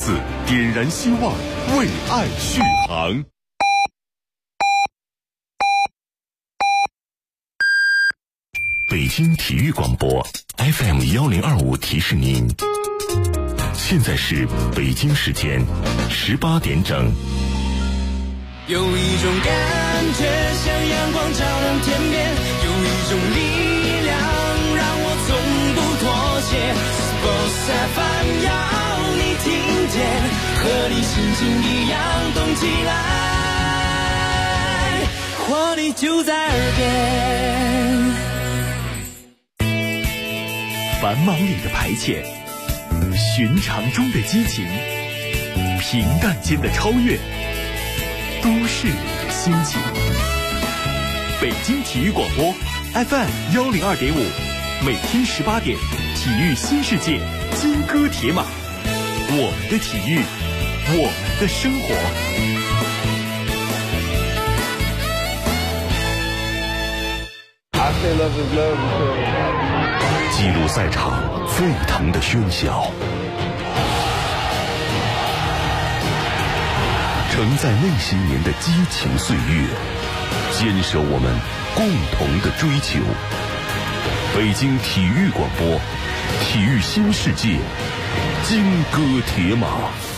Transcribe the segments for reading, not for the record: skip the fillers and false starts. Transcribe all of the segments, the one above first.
4，点燃希望，为爱续航。北京体育广播 FM1025提示您，现在是北京时间18点整。 有一种感觉像阳光照亮天边，有一种力量让我从不妥协。Sports FM 要你听见，和你心情一样动起来，活力就在耳边。 繁忙里的排遣，寻常中的激情，平淡间的超越，都市里的心情。北京体育广播 FM102.5，每天18点，体育新世界，金戈铁马，我们的体育，我们的生活。 记录赛场沸腾的喧嚣，承载那些年的激情岁月，坚守我们共同的追求。北京体育广播，体育新世界，金戈铁马。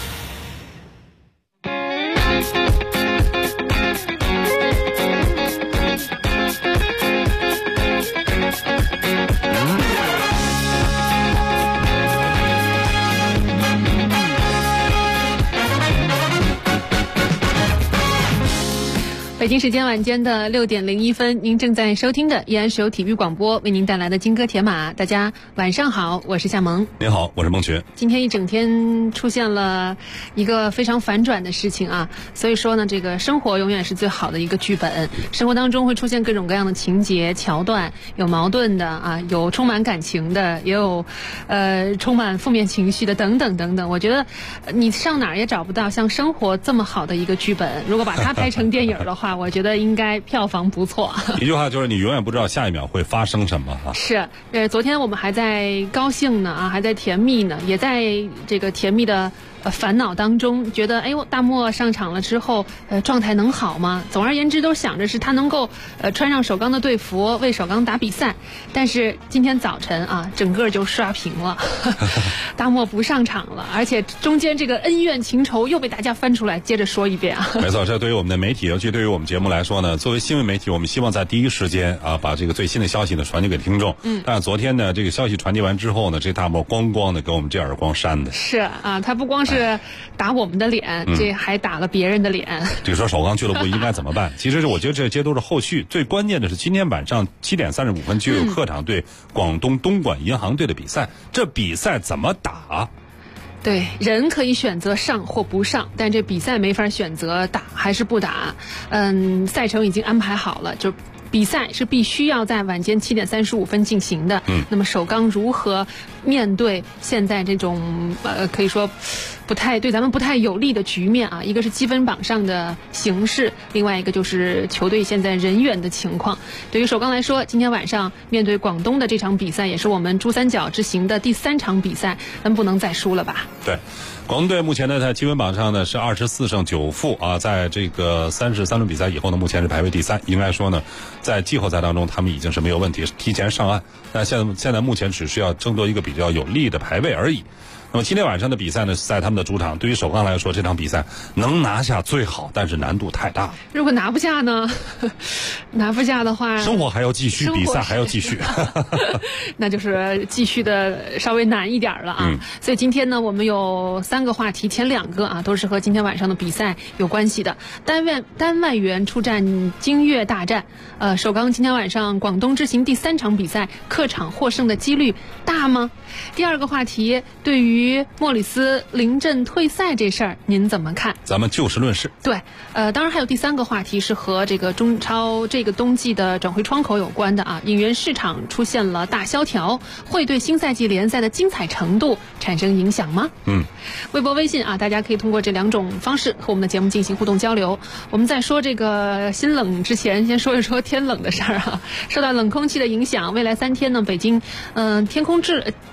北京时间晚间的6点01分，您正在收听的依然是由体育广播为您带来的金戈铁马。大家晚上好，我是夏萌。 您好，我是孟群。 今天一整天出现了一个非常反转的事情啊，所以说呢，这个生活永远是最好的一个剧本。生活当中会出现各种各样的情节桥段，有矛盾的啊，有充满感情的，也有充满负面情绪的，等等等等。我觉得你上哪儿也找不到像生活这么好的一个剧本。如果把它拍成电影的话，我觉得应该票房不错。 一句话就是你永远不知道下一秒会发生什么啊！ 是，昨天我们还在高兴呢啊，还在甜蜜呢，也在这个甜蜜的烦恼当中，觉得哎呦，大漠上场了之后，状态能好吗？总而言之，都想着是他能够穿上首钢的队服为首钢打比赛。但是今天早晨啊，整个就刷屏了，大漠不上场了，而且中间这个恩怨情仇又被大家翻出来，接着说一遍啊。 没错，这对于我们的媒体，尤其对于我们节目来说呢，作为新闻媒体，我们希望在第一时间啊，把这个最新的消息呢传递给听众。但是昨天呢，这个消息传递完之后呢，这大漠咣咣的给我们这耳光扇的。 是啊，他不光是打我们的脸，这还打了别人的脸。 这个说首钢俱乐部应该怎么办？其实我觉得这些都是后续，最关键的是今天晚上7点35分就有客场对广东东莞银行队的比赛，这比赛怎么打？ 对，人可以选择上或不上，但这比赛没法选择打还是不打。赛程已经安排好了，就比赛是必须要在晚间7点35分进行的。那么首钢如何面对现在这种可以说对咱们不太有利的局面啊？一个是积分榜上的形势，另外一个就是球队现在人员的情况。对于首钢来说，今天晚上面对广东的这场比赛，也是我们珠三角之行的第3场比赛，咱不能再输了吧？ 对。广东队目前呢，在积分榜上呢是24胜9负啊，在这个33轮比赛以后呢，目前是排位第3。应该说呢，在季后赛当中，他们已经是没有问题，提前上岸。但现在目前只需要争夺一个比较有利的排位而已。那么今天晚上的比赛呢，是在他们的主场。对于首钢来说，这场比赛能拿下最好，但是难度太大。 如果拿不下呢？拿不下的话， 生活还要继续，比赛还要继续， 那就是继续的稍微难一点了啊。所以今天呢，我们有3个话题，前2个啊都是和今天晚上的比赛有关系的。单外援出战京粤大战，首钢今天晚上广东之行第3场比赛，客场获胜的几率大吗？第2个话题，对于莫里斯临阵退赛这事儿，您怎么看？ 咱们就事论事。 对，当然还有第3个话题是和这个中超这个冬季的转会窗口有关的啊。引援市场出现了大萧条，会对新赛季联赛的精彩程度产生影响吗？微博、微信啊，大家可以通过这2种方式和我们的节目进行互动交流。我们在说这个新冷之前，先说一说天冷的事儿啊。受到冷空气的影响，未来3天呢，北京天空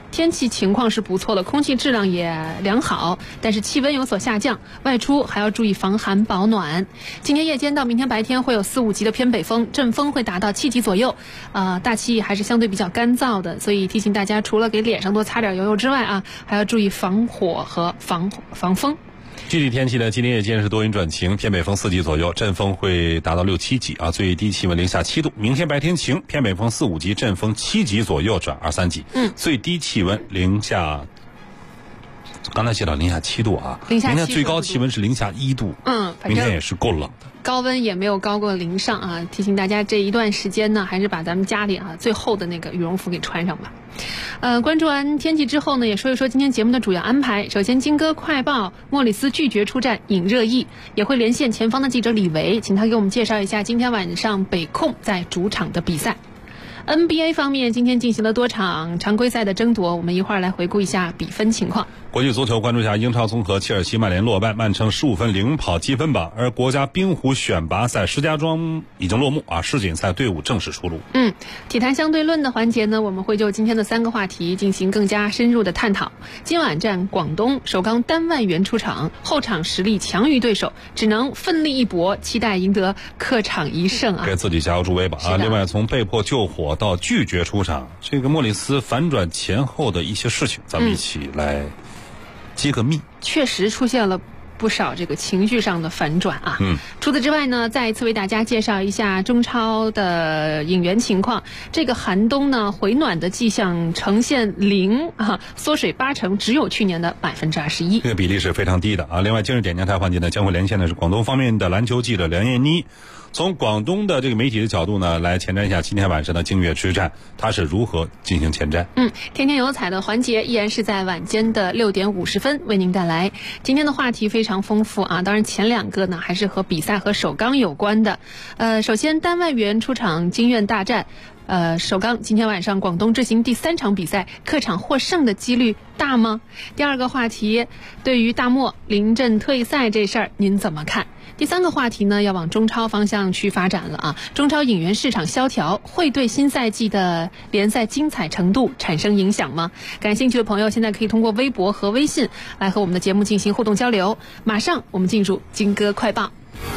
天气情况是不错的，空气质量也良好，但是气温有所下降，外出还要注意防寒保暖。今天夜间到明天白天会有4、5级的偏北风，阵风会达到7级左右，大气还是相对比较干燥的，所以提醒大家除了给脸上多擦点油之外啊，还要注意防火和防风。 具体天气呢，今天夜间是多云转晴，偏北风4级左右，阵风会达到6、7级啊，最低气温零下7度。明天白天晴，偏北风4、5级，阵风7级左右转2、3级，最低气温零下。刚才写到零下7度啊，明天最高气温是零下1度，明天也是够冷的。 高温也没有高过0上啊，提醒大家这一段时间呢，还是把咱们家里最厚的那个羽绒服给穿上吧。关注完天气之后呢，也说一说今天节目的主要安排。首先，金歌快报，莫里斯拒绝出战引热议，也会连线前方的记者李维，请他给我们介绍一下今天晚上北控在主场的比赛。NBA 方面，今天进行了多场常规赛的争夺，我们一会儿来回顾一下比分情况。 国际足球关注一下英超综合，切尔西曼联落败，曼城15分领跑积分榜。而国家冰壶选拔赛石家庄已经落幕啊，世锦赛队伍正式出炉。 体坛相对论的环节呢，我们会就今天的3个话题进行更加深入的探讨。今晚战广东，首钢单外援出场，后场实力强于对手，只能奋力一搏，期待赢得客场1胜啊！ 给自己加油助威吧啊！另外，从被迫救火到拒绝出场，这个莫里斯反转前后的一些事情，咱们一起来揭个密。 确实出现了不少这个情绪上的反转啊。除此之外呢，再一次为大家介绍一下中超的引援情况。这个寒冬呢，回暖的迹象呈现0啊，缩水80%，只有去年的21%。 这个比例是非常低的啊。另外，今日点将台环节呢，将会连线的是广东方面的篮球记者梁艳妮。从广东的这个媒体的角度呢，来前瞻一下今天晚上的京粤之战，它是如何进行前瞻。 天天有彩的环节依然是在晚间的6点50分为您带来。今天的话题非常丰富啊，当然前2个呢还是和比赛和首钢有关的。首先单外援出场京粤大战。首钢今天晚上广东执行第3场比赛，客场获胜的几率大吗？第2个话题，对于大漠临阵退赛这事儿您怎么看？第3个话题呢，要往中超方向去发展了啊。中超引援市场萧条会对新赛季的联赛精彩程度产生影响吗？感兴趣的朋友现在可以通过微博和微信来和我们的节目进行互动交流。马上我们进入金歌快报。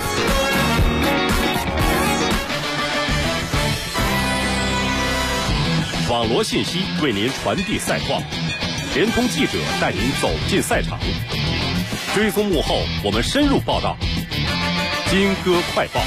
网罗信息为您传递赛况，联通记者带您走进赛场，追踪幕后我们深入报道。金歌快报。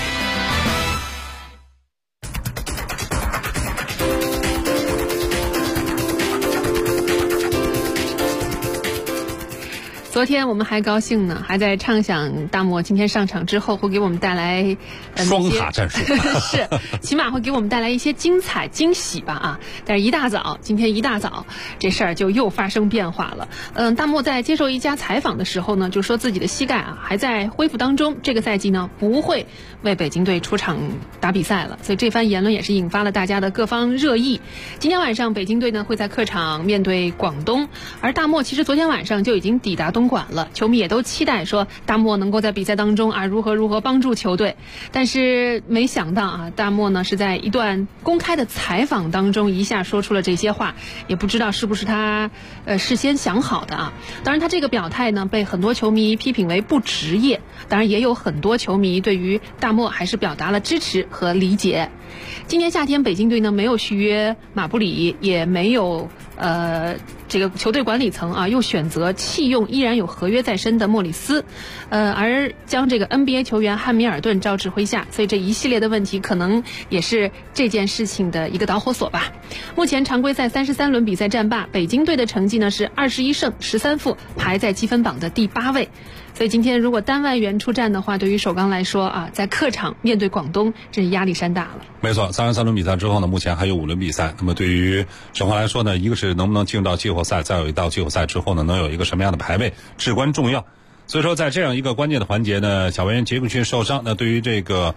昨天我们还高兴呢，还在畅想大漠今天上场之后会给我们带来双塔战术是，起码会给我们带来一些精彩惊喜吧啊！但是今天一大早这事儿就又发生变化了。大漠在接受一家采访的时候呢，就说自己的膝盖还在恢复当中，这个赛季呢不会为北京队出场打比赛了，所以这番言论也是引发了大家的各方热议。今天晚上北京队呢会在客场面对广东，而大漠其实昨天晚上就已经抵达东莞了，球迷也都期待说大漠能够在比赛当中如何帮助球队，但是没想到大漠呢是在一段公开的采访当中一下说出了这些话，也不知道是不是他事先想好的啊。当然他这个表态呢被很多球迷批评为不职业，当然也有很多球迷对于大漠还是表达了支持和理解。今年夏天北京队呢没有续约马布里，也没有这个球队管理层又选择弃用依然有合约在身的莫里斯，而将这个 NBA 球员汉密尔顿招至麾下，所以这一系列的问题可能也是这件事情的一个导火索吧。目前常规赛33轮比赛战罢，北京队的成绩呢是21胜13负，排在积分榜的第8位。所以今天如果单外援出战的话，对于首钢来说在客场面对广东，真是压力山大了。 没错，33轮比赛之后呢，目前还有5轮比赛。那么对于首钢来说呢，一个是能不能进入到季后赛，再有一到季后赛之后呢，能有一个什么样的排位，至关重要。所以说在这样一个关键的环节呢，小外援杰克逊受伤，那对于这个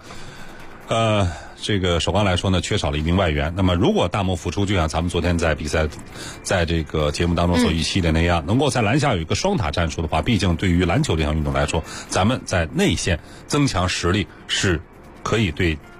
首钢来说呢，缺少了一名外援。那么如果大漠复出，就像咱们昨天在比赛，在这个节目当中所预期的那样，能够在篮下有一个双塔战术的话，毕竟对于篮球这项运动来说，咱们在内线增强实力是可以对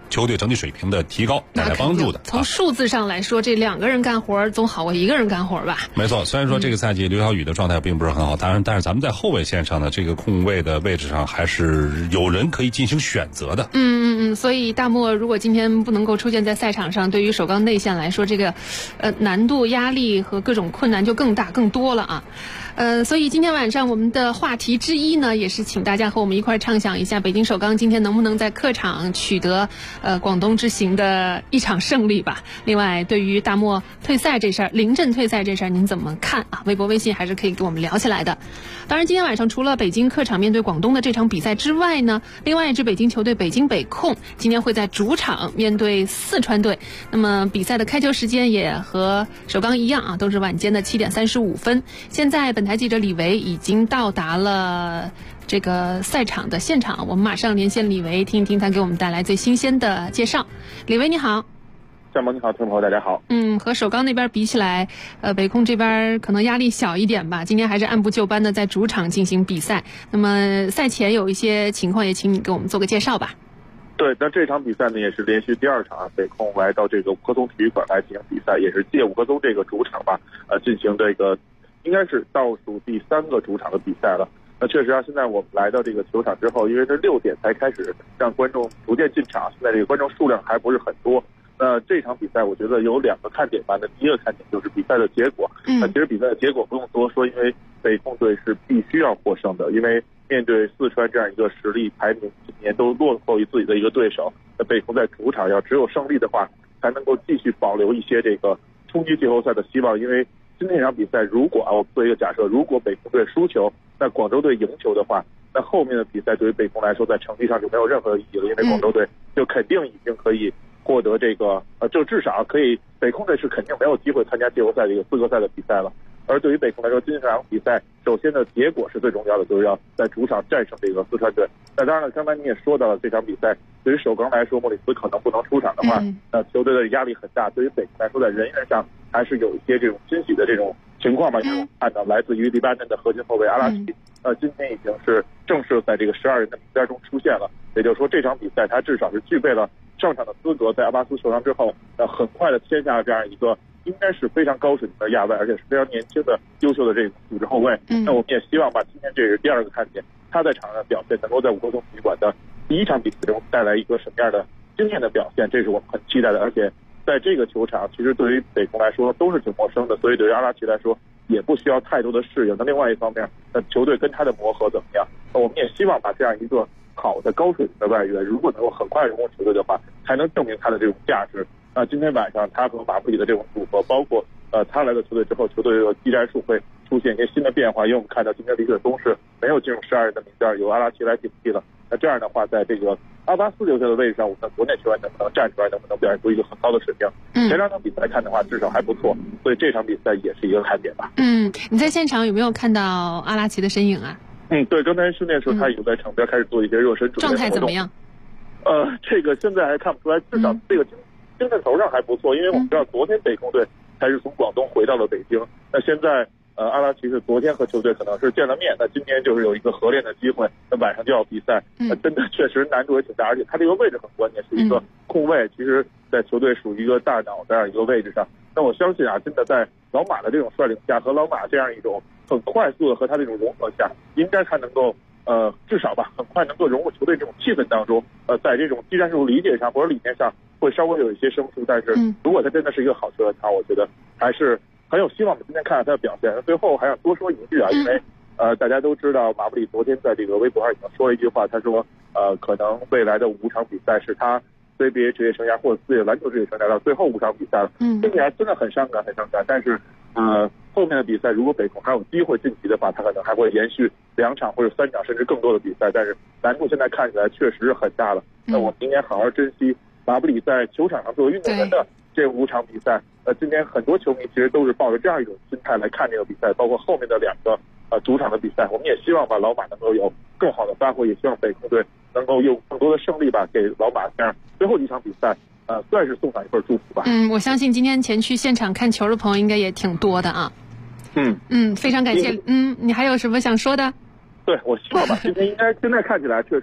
球队整体水平的提高带来帮助的。 从数字上来说，这2个人干活总好过1个人干活吧？ 没错，虽然说这个赛季刘晓宇的状态并不是很好，但是咱们在后卫线上的这个控卫的位置上还是有人可以进行选择的。 所以大漠如果今天不能够出现在赛场上，对于首钢内线来说，这个难度、压力和各种困难就更大、更多了啊。所以今天晚上我们的话题之一呢，也是请大家和我们一块畅想一下，北京首钢今天能不能在客场取得广东之行的一场胜利吧。另外，对于大漠退赛这事儿，临阵退赛这事儿，您怎么看啊？微博、微信还是可以跟我们聊起来的。当然，今天晚上除了北京客场面对广东的这场比赛之外呢，另外一支北京球队北京北控今天会在主场面对四川队。那么比赛的开球时间也和首钢一样啊，都是晚间的7点35分。现在本台记者李维已经到达了这个赛场的现场，我们马上连线李维，听一听他给我们带来最新鲜的介绍。李维你好。 夏萌你好，听众朋友大家好。 和首钢那边比起来，北控这边可能压力小一点吧。今天还是按部就班的在主场进行比赛。那么赛前有一些情况，也请你给我们做个介绍吧。 对，那这场比赛呢，也是连续第2场北控来到这个五棵松体育馆来进行比赛，也是借五棵松这个主场吧，进行这个应该是倒数第3个主场的比赛了。那确实啊，现在我们来到这个球场之后，因为是6点才开始让观众逐渐进场，现在这个观众数量还不是很多。这场比赛我觉得有2个看点吧。那第一个看点就是比赛的结果。那其实比赛的结果不用多说，因为北控队是必须要获胜的，因为面对四川这样一个实力排名今年都落后于自己的一个对手，那北控在主场要只有胜利的话，才能够继续保留一些这个冲击季后赛的希望。因为今天这场比赛，如果我们做一个假设，如果北控队输球，那广州队赢球的话，那后面的比赛对于北控来说，在成绩上就没有任何意义了，因为广州队就肯定已经可以获得这个就至少可以，北控队是肯定没有机会参加季后赛这个资格赛的比赛了。而对于北控来说，今天这场比赛首先的结果是最重要的，就是要在主场战胜这个四川队。那当然了，刚才你也说到了，这场比赛对于首钢来说，莫里斯可能不能出场的话，那球队的压力很大。对于北控来说，在人员上还是有一些这种欣喜的这种情况吧。因为我看到来自于黎巴嫩的核心后卫阿拉奇，今天已经是正式在这个12人的名单中出现了。也就是说，这场比赛他至少是具备了上场的资格。在阿巴斯受伤之后，很快的签下了这样一个应该是非常高水平的亚外，而且是非常年轻的优秀的这个组织后卫。那我们也希望吧，今天这是第2个看点，他在场上的表现能够在五棵松体育馆的第1场比赛中带来一个什么样的惊艳的表现，这是我们很期待的。而且在这个球场，其实对于北控来说都是挺陌生的，所以对于阿拉奇来说也不需要太多的适应。那另外一方面，球队跟他的磨合怎么样？我们也希望把这样一个好的高水平的外援，如果能够很快融入球队的话，才能证明他的这种价值。今天晚上他和马布里的这种组合，包括他来到球队之后，球队的技战术会出现一些新的变化。因为我们看到今天李雪松是没有进入12人的名单，由阿拉奇来顶替了。那这样的话，在这个阿巴斯留下的位置上，我们的国内球员能不能站出来，能不能表现出一个很高的水平？前2场比赛看的话，至少还不错，所以这场比赛也是一个看点吧。 你在现场有没有看到阿拉奇的身影啊？ 对，刚才训练的时候他已经在场边开始做一些热身准备状态怎么样？ 这个现在还看不出来，至少这个精神头上还不错。因为我们知道昨天北控队才是从广东回到了北京，那现在阿拉奇是昨天和球队可能是见了面，那今天就是有一个合练的机会，那晚上就要比赛，真的确实难度也挺大，而且他这个位置很关键，是一个控卫，其实在球队属于一个大脑这样一个位置上。那我相信啊，真的在老马的这种率领下，和老马这样一种很快速的和他这种融合下，应该他能够至少吧，很快能够融入球队这种气氛当中。在这种技战术理解上或者理念上会稍微有一些生疏，但是如果他真的是一个好球员，我觉得还是很有希望的。今天看看他的表现。最后还想多说一句啊，因为大家都知道马布里昨天在这个微博上已经说了一句话，他说可能未来的5场比赛是他CBA 职业生涯或者自己的篮球职业生涯到最后5场比赛了。听起来真的很伤感，很伤感。但是后面的比赛如果北控还有机会晋级的话，他可能还会延续2场或者3场甚至更多的比赛，但是难度现在看起来确实是很大了。那我们应该好好珍惜马布里在球场上作为运动员的这5场比赛。今天很多球迷其实都是抱着这样一种心态来看这个比赛，包括后面的2个主场的比赛。我们也希望吧，老马能够有更好的发挥，也希望北控队能够有更多的胜利吧，给老马这样最后一场比赛算是送上一份祝福吧。 我相信今天前去现场看球的朋友应该也挺多的啊。非常感谢。你还有什么想说的？ 对，我希望吧，今天应该现在看起来确实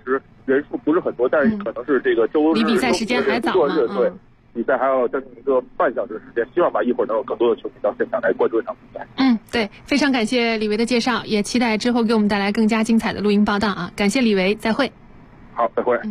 人数不是很多，但是可能是这个周日离比赛时间还早呢。 对，比赛还要将近1个半小时时间，希望吧一会儿能有更多的球迷到现场来关注这场比赛。 对，非常感谢李维的介绍，也期待之后给我们带来更加精彩的录音报道啊！感谢李维，再会。 好，再会。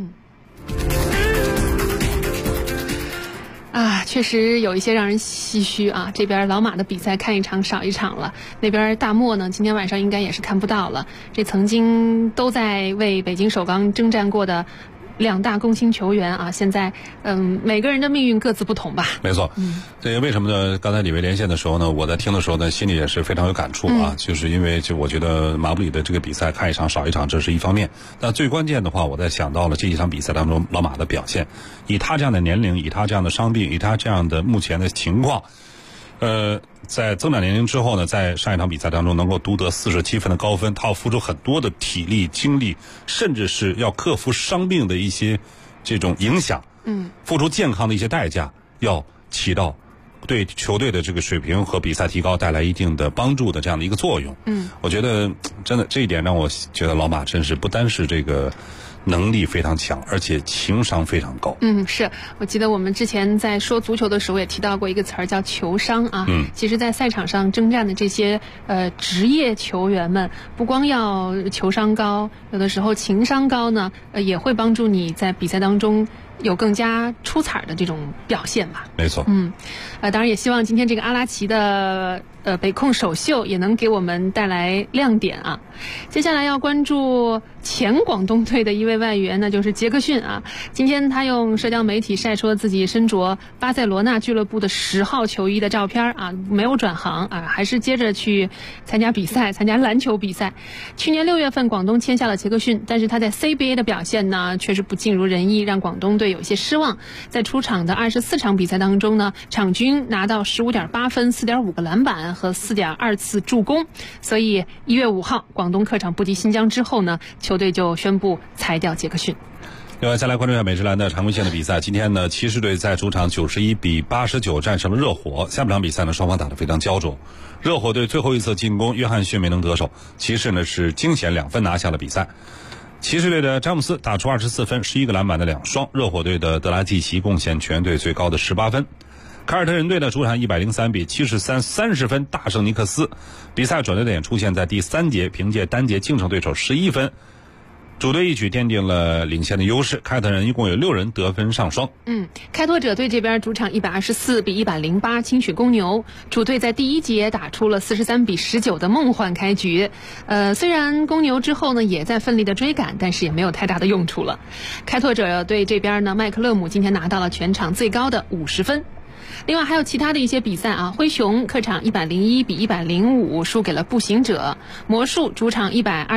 确实有一些让人唏嘘啊！这边老马的比赛看一场少一场了，那边大漠呢，今天晚上应该也是看不到了。这曾经都在为北京首钢征战过的2大共青球员啊，现在每个人的命运各自不同吧。 没错，这为什么呢？刚才李维连线的时候呢，我在听的时候呢，心里也是非常有感触啊。就是因为我觉得马布里的这个比赛看一场少一场，这是一方面。但最关键的话，我在想到了这几场比赛当中老马的表现，以他这样的年龄，以他这样的伤病，以他这样的目前的情况，在增长年龄之后呢，在上一场比赛当中能够独得47分的高分，他要付出很多的体力、精力，甚至是要克服伤病的一些这种影响，付出健康的一些代价，要起到对球队的这个水平和比赛提高带来一定的帮助的这样的一个作用。我觉得真的这一点让我觉得老马真是不单是这个能力非常强，而且情商非常高。 是我记得我们之前在说足球的时候也提到过一个词儿叫球商啊。其实在赛场上征战的这些职业球员们，不光要球商高，有的时候情商高呢，也会帮助你在比赛当中有更加出彩的这种表现吧。 没错。 当然也希望今天这个阿拉奇的北控首秀也能给我们带来亮点啊。接下来要关注前广东队的一位外援，那就是杰克逊啊。今天他用社交媒体晒出了自己身着巴塞罗那俱乐部的10号球衣的照片啊，没有转行啊，还是接着去参加比赛，参加篮球比赛。去年6月份广东签下了杰克逊，但是他在 CBA 的表现呢却是不尽如人意，让广东队有一些失望。在出场的24场比赛当中呢，场均拿到15.8分、4.5个篮板和4.2次助攻。所以1月5号广东客场不敌新疆之后呢，球队就宣布裁掉杰克逊。 另外再来关注一下美职篮的常规线的比赛。今天呢，骑士队在主场91比89战胜了热火。下半场比赛呢，双方打得非常焦灼。热火队最后一次进攻，约翰逊没能得手，骑士呢是惊险2分拿下了比赛。骑士队的詹姆斯打出24分、11个篮板的2双，热火队的德拉季奇贡献全队最高的18分。凯尔特人队的主场103比73 30分大胜尼克斯。比赛转折点出现在第3节，凭借单节净胜对手11分，主队一举奠定了领先的优势。凯尔特人一共有6人得分上双。 开拓者队这边主场124比108轻取公牛，主队在第1节打出了43比19的梦幻开局。虽然公牛之后呢也在奋力的追赶，但是也没有太大的用处了。开拓者队这边呢，麦克勒姆今天拿到了全场最高的50分。另外还有其他的一些比赛啊，灰熊客场101比105输给了步行者，魔术主场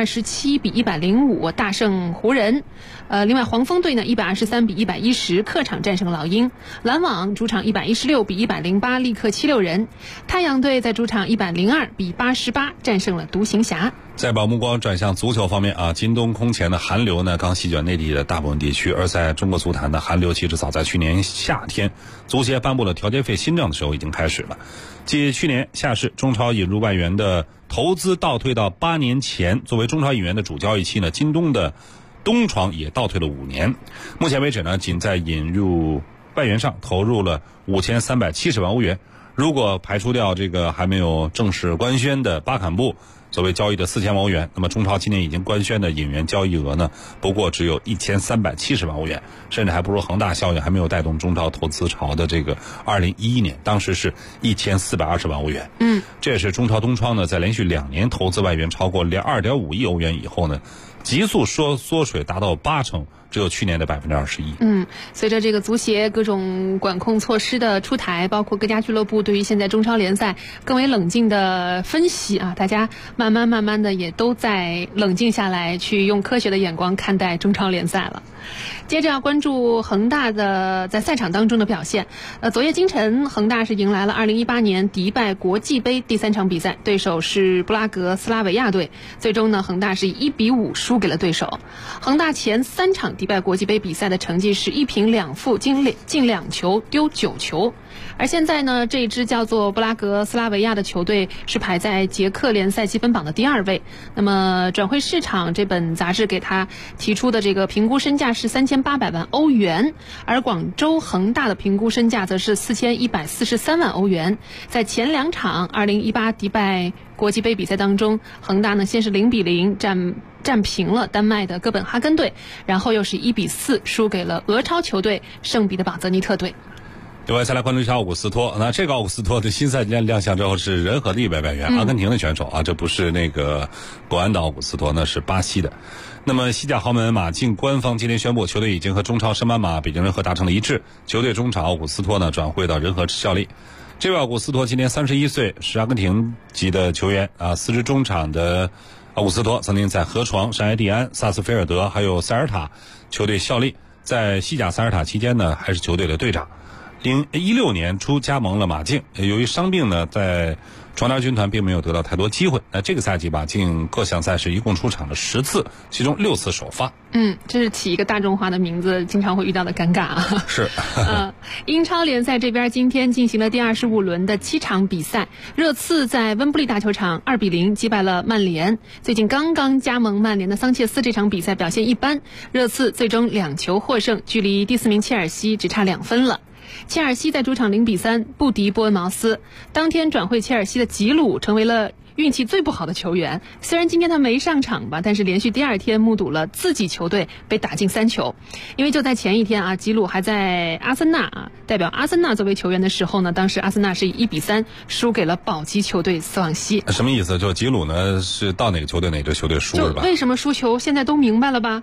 127比105大胜湖人。另外黄蜂队呢123比110客场战胜老鹰，篮网主场116比108力克76人，太阳队在主场102比88战胜了独行侠。 再把目光转向足球方面啊，今冬空前的寒流呢刚席卷内地的大部分地区，而在中国足坛的寒流其实早在去年夏天足协颁布了调节费新政的时候已经开始了。继去年夏市中超引入外援的投资倒退到8年前，作为中超引援的主交易期呢，今冬的东窗也倒退了5年。目前为止呢，仅在引入外援上投入了5370万欧元。如果排除掉这个还没有正式官宣的巴坎布所谓交易的4000万欧元，那么中超今年已经官宣的引援交易额呢，不过只有1370万欧元，甚至还不如恒大效应还没有带动中超投资潮的这个2011年，当时是1420万欧元。这也是中超东窗呢在连续2年投资外援超过2.5亿欧元以后呢，急速缩水达到80%，只有去年的21%。 随着这个足协各种管控措施的出台，包括各家俱乐部对于现在中超联赛更为冷静的分析啊，大家慢慢的也都在冷静下来，去用科学的眼光看待中超联赛了。 接着要关注恒大的在赛场当中的表现。昨夜今晨，恒大是迎来了2018年迪拜国际杯第3场比赛，对手是布拉格斯拉维亚队。最终呢，恒大是以1比5输给了对手。恒大前3场迪拜国际杯比赛的成绩是1平2负，进2球，丢9球。而现在呢，这支叫做布拉格斯拉维亚的球队是排在捷克联赛积分榜的第2位。那么转会市场这本杂志给他提出的这个评估身价是3800万欧元，而广州恒大的评估身价则是4143万欧元。在前2场2018迪拜国际杯比赛当中，恒大呢先是0比0战平了丹麦的哥本哈根队，然后又是1比4输给了俄超球队圣彼得堡泽尼特队。 另外再来关注一下奥古斯托，那这个奥古斯托的新赛季亮相之后是人和的100万元，阿根廷的选手啊，这不是那个国安的奥古斯托，那是巴西的。那么西甲豪门马竞官方今天宣布，球队已经和中超升班马北京人和达成了一致，球队中场奥古斯托呢转会到人和效力。这位奥古斯托今年31岁，是阿根廷籍的球员啊。4支中场的奥古斯托曾经在河床、圣埃蒂安、萨斯菲尔德还有塞尔塔球队效力，在西甲塞尔塔期间呢还是球队的队长。2016年初加盟了马竞，由于伤病呢，在传达军团并没有得到太多机会。那这个赛季马竞各项赛事一共出场了10次，其中6次首发。 这是起一个大众化的名字经常会遇到的尴尬啊。 是。 英超联赛这边今天进行了第25轮的7场比赛，热刺在温布利大球场2比0击败了曼联。最近刚刚加盟曼联的桑切斯这场比赛表现一般，热刺最终2球获胜，距离第4名切尔西只差2分了。切尔西在主场0比3不敌波恩茅斯。当天转会切尔西的吉鲁成为了运气最不好的球员，虽然今天他没上场吧，但是连续第2天目睹了自己球队被打进3球。因为就在前一天啊，吉鲁还在阿森纳代表阿森纳作为球员的时候呢，当时阿森纳是以1比3输给了保级球队斯旺西。 什么意思？就吉鲁呢是到哪个球队哪个球队输是吧？ 就为什么输球现在都明白了吧？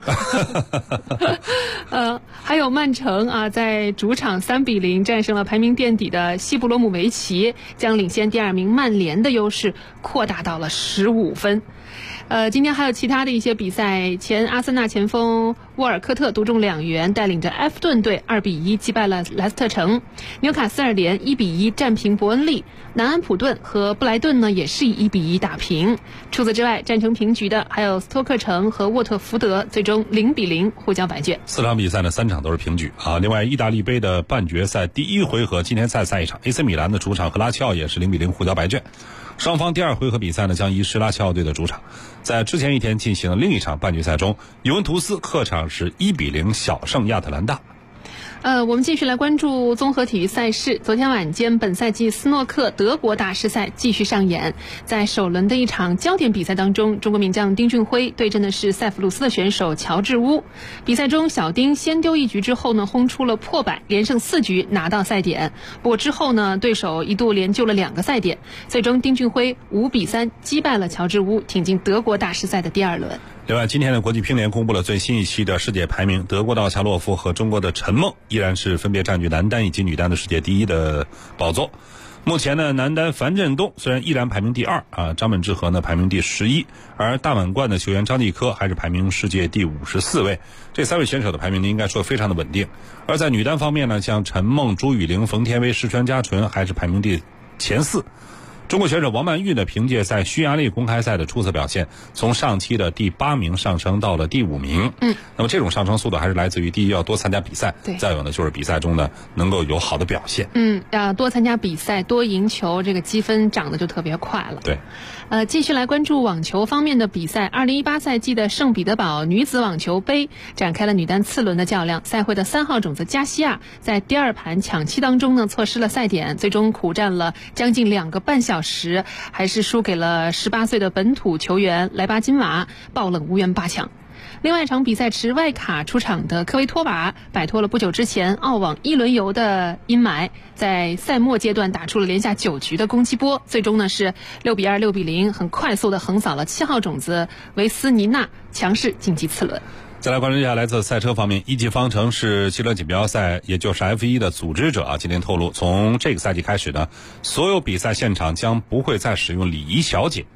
还有曼城啊，在主场3比0战胜了排名垫底的西布罗姆维奇，将领先第2名曼联的优势扩大到了15分。今天还有其他的一些比赛，前阿森纳前锋沃尔科特独中2元，带领着埃弗顿队2比1击败了莱斯特城。纽卡斯尔联1比1战平伯恩利，南安普顿和布莱顿呢也是以1比1打平。除此之外，战成平局的还有斯托克城和沃特福德，最终0比0互交白卷。 4场比赛呢3场都是平局啊。另外，意大利杯的半决赛第1回合今天赛一场 ，AC 米兰的主场和拉齐奥也是0比0互交白卷。双方第2回合比赛呢将移师拉齐奥队的主场。在之前一天进行了另一场半决赛中，尤文图斯客场是1比0小胜亚特兰大。 我们继续来关注综合体育赛事。昨天晚间，本赛季斯诺克德国大师赛继续上演。在首轮的一场焦点比赛当中，中国名将丁俊晖对阵的是塞浦路斯的选手乔治乌。比赛中，小丁先丢1局之后呢，轰出了破百，连胜4局拿到赛点。不过之后呢，对手一度连救了2个赛点，最终丁俊晖5比3击败了乔治乌，挺进德国大师赛的第2轮。 另外，今天的国际乒联公布了最新一期的世界排名，德国的奥恰洛夫和中国的陈梦依然是分别占据男单以及女单的世界第1的宝座。目前呢，男单樊振东虽然依然排名第2啊，张本智和呢排名第11，而大满贯的球员张继科还是排名世界第54位。这3位选手的排名呢应该说非常的稳定。而在女单方面呢，像陈梦、朱雨玲、冯天薇、石川佳纯还是排名前4。中国选手王曼玉呢，凭借在匈牙利公开赛的出色表现，从上期的第8名上升到了第5名。那么这种上升速度还是来自于第一要多参加比赛，再有呢就是比赛中呢能够有好的表现。 要多参加比赛，多赢球，这个积分涨得就特别快了。 对。 继续来关注网球方面的比赛。2018赛季的圣彼得堡女子网球杯展开了女单次轮的较量。赛会的3号种子加西亚在第2盘抢七当中呢错失了赛点，最终苦战了将近2个半小时，还是输给了18岁的本土球员莱巴金娃，爆冷无缘8强。另外一场比赛，持外卡出场的科维托娃摆脱了不久之前澳网1轮游的阴霾，在赛末阶段打出了连下9局的攻击波，最终呢是6比2、6比0，很快速的横扫了7号种子维斯尼娜，强势晋级次轮。 再来关注一下来自赛车方面，一级方程式汽车锦标赛，也就是 F1 的组织者今天透露，从这个赛季开始呢，所有比赛现场将不会再使用礼仪小姐。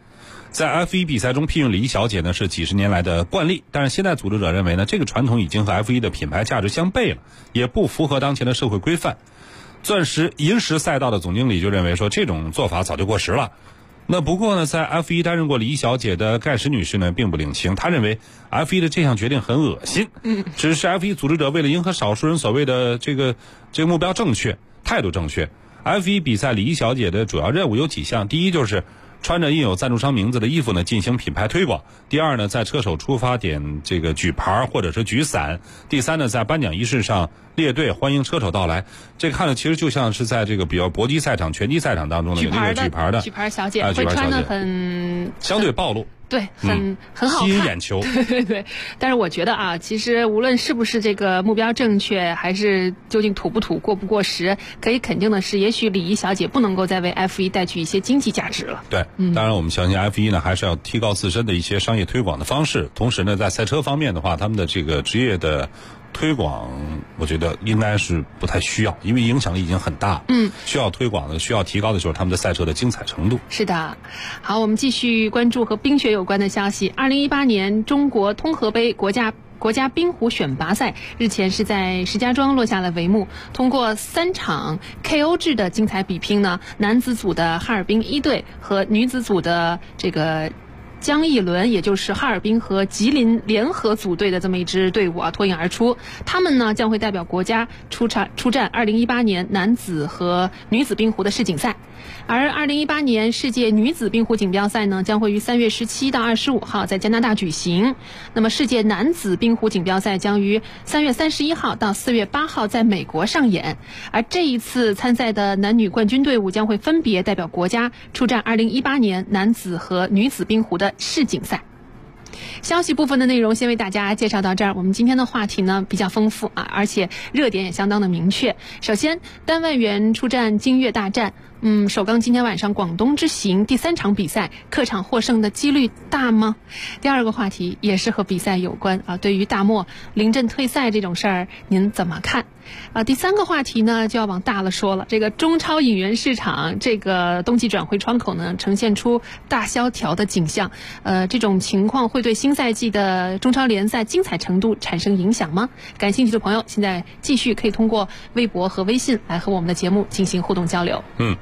在 F1 比赛中聘用礼仪小姐呢是几十年来的惯例，但是现在组织者认为呢，这个传统已经和 F1 的品牌价值相悖了，也不符合当前的社会规范。钻石银石赛道的总经理就认为说，这种做法早就过时了。那不过呢，在 F1 担任过礼仪小姐的盖什女士呢，并不领情。她认为 F1 的这项决定很恶心，只是 F1 组织者为了迎合少数人所谓的这个目标正确、态度正确。F1 比赛礼仪小姐的主要任务有几项，第一就是穿着印有赞助商名字的衣服呢进行品牌推广，第二呢在车手出发点这个举牌或者是举伞，第三呢在颁奖仪式上列队欢迎车手到来。这看着其实就像是在这个比较搏击赛场、拳击赛场当中的有这个举牌小姐会穿的很相对暴露， 对，很好看， 吸引眼球。 对。但是我觉得啊，其实无论是不是这个目标正确，还是究竟土不土、过不过时，可以肯定的是，也许礼仪小姐不能够再为 F1 带去一些经济价值了。 对，当然我们相信 F1 呢还是要提高自身的一些商业推广的方式，同时呢，在赛车方面的话，他们的这个职业的推广，我觉得应该是不太需要，因为影响力已经很大。需要推广的、需要提高的就是他们的赛车的精彩程度。 是的。好，我们继续关注和冰雪有关的消息。2018年中国通河杯国家冰壶选拔赛日前是在石家庄落下了帷幕。通过3场 KO 制的精彩比拼呢，男子组的哈尔滨一队和女子组的这个江一伦，也就是哈尔滨和吉林联合组队的这么一支队伍啊，脱颖而出。他们呢将会代表国家出战2018年男子和女子冰壶的世锦赛。而2018年世界女子冰壶锦标赛呢，将会于3月17到25号在加拿大举行。那么世界男子冰壶锦标赛将于3月31号到4月8号在美国上演。而这一次参赛的男女冠军队伍将会分别代表国家出战2018年男子和女子冰壶的世锦赛。消息部分的内容先为大家介绍到这儿。我们今天的话题呢比较丰富啊，而且热点也相当的明确。首先，单万元出战京粤大战。首钢今天晚上广东之行第3场比赛，客场获胜的几率大吗？第二个话题也是和比赛有关啊，对于大漠临阵退赛这种事儿，您怎么看？第三个话题呢就要往大了说了，这个中超引援市场这个冬季转会窗口呢呈现出大萧条的景象，这种情况会对新赛季的中超联赛精彩程度产生影响吗？感兴趣的朋友现在继续可以通过微博和微信来和我们的节目进行互动交流。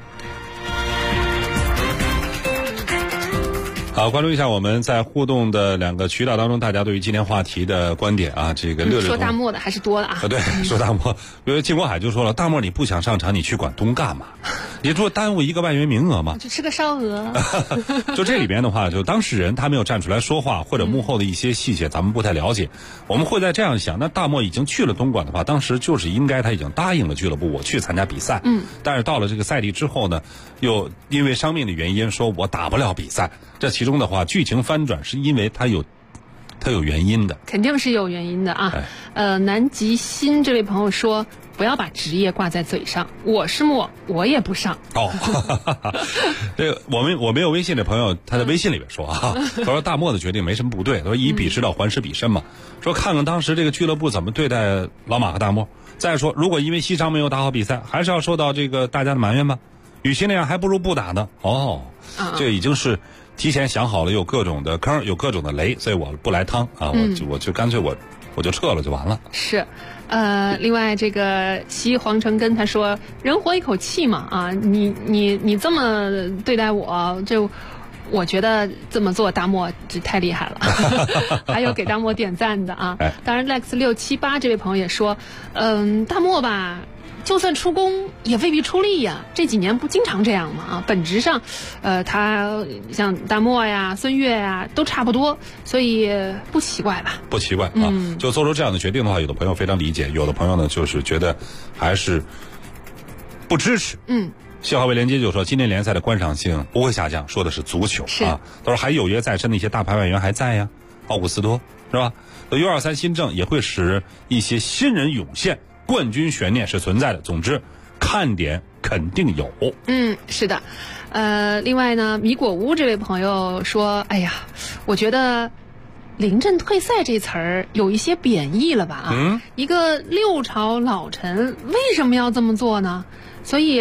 好，关注一下我们在互动的2个渠道当中，大家对于今天话题的观点啊，这个热烈说大漠的还是多了啊。 对，说大漠，比如靳国海就说了，大漠你不想上场，你去广东干嘛？你说耽误一个外援名额吗？ 就吃个烧鹅。 就这里边的话，就当事人他没有站出来说话，或者幕后的一些细节咱们不太了解，我们会在这样想，那大漠已经去了东莞的话，当时就是应该他已经答应了俱乐部我去参加比赛。但是到了这个赛地之后呢，又因为伤病的原因说我打不了比赛。这其中的话，剧情翻转是因为它有原因的，肯定是有原因的啊。南极星这位朋友说，不要把职业挂在嘴上，我是墨，我也不上。 这个我没有微信的朋友，他在微信里边说啊，他说大漠的决定没什么不对，他说以彼之道还施彼身嘛，说看看当时这个俱乐部怎么对待老马和大漠。再说，如果因为膝伤没有打好比赛，还是要受到这个大家的埋怨吗？与其那样，还不如不打呢。这已经是提前想好了，有各种的坑，有各种的雷，所以我不来趟啊，我就干脆我就撤了就完了。 是，另外这个西黄城根他说，人活一口气嘛啊，你这么对待我，就我觉得这么做大漠这太厉害了。还有给大漠点赞的啊，当然 Lex678 这位朋友也说，大漠吧。就算出工也未必出力呀，这几年不经常这样吗？啊，本质上，他像大漠呀、孙悦呀都差不多，所以不奇怪吧？ 不奇怪啊，就做出这样的决定的话，有的朋友非常理解，有的朋友呢就是觉得还是不支持。谢华为连接就说，今年联赛的观赏性不会下降，说的是足球啊。他说还有约在身的一些大牌外援还在呀，奥古斯托是吧？U23新政也会使一些新人涌现。冠军悬念是存在的，总之看点肯定有。 是的。另外呢，米果屋这位朋友说，哎呀，我觉得临阵退赛这词儿有一些贬义了吧啊？一个六朝老臣为什么要这么做呢？所以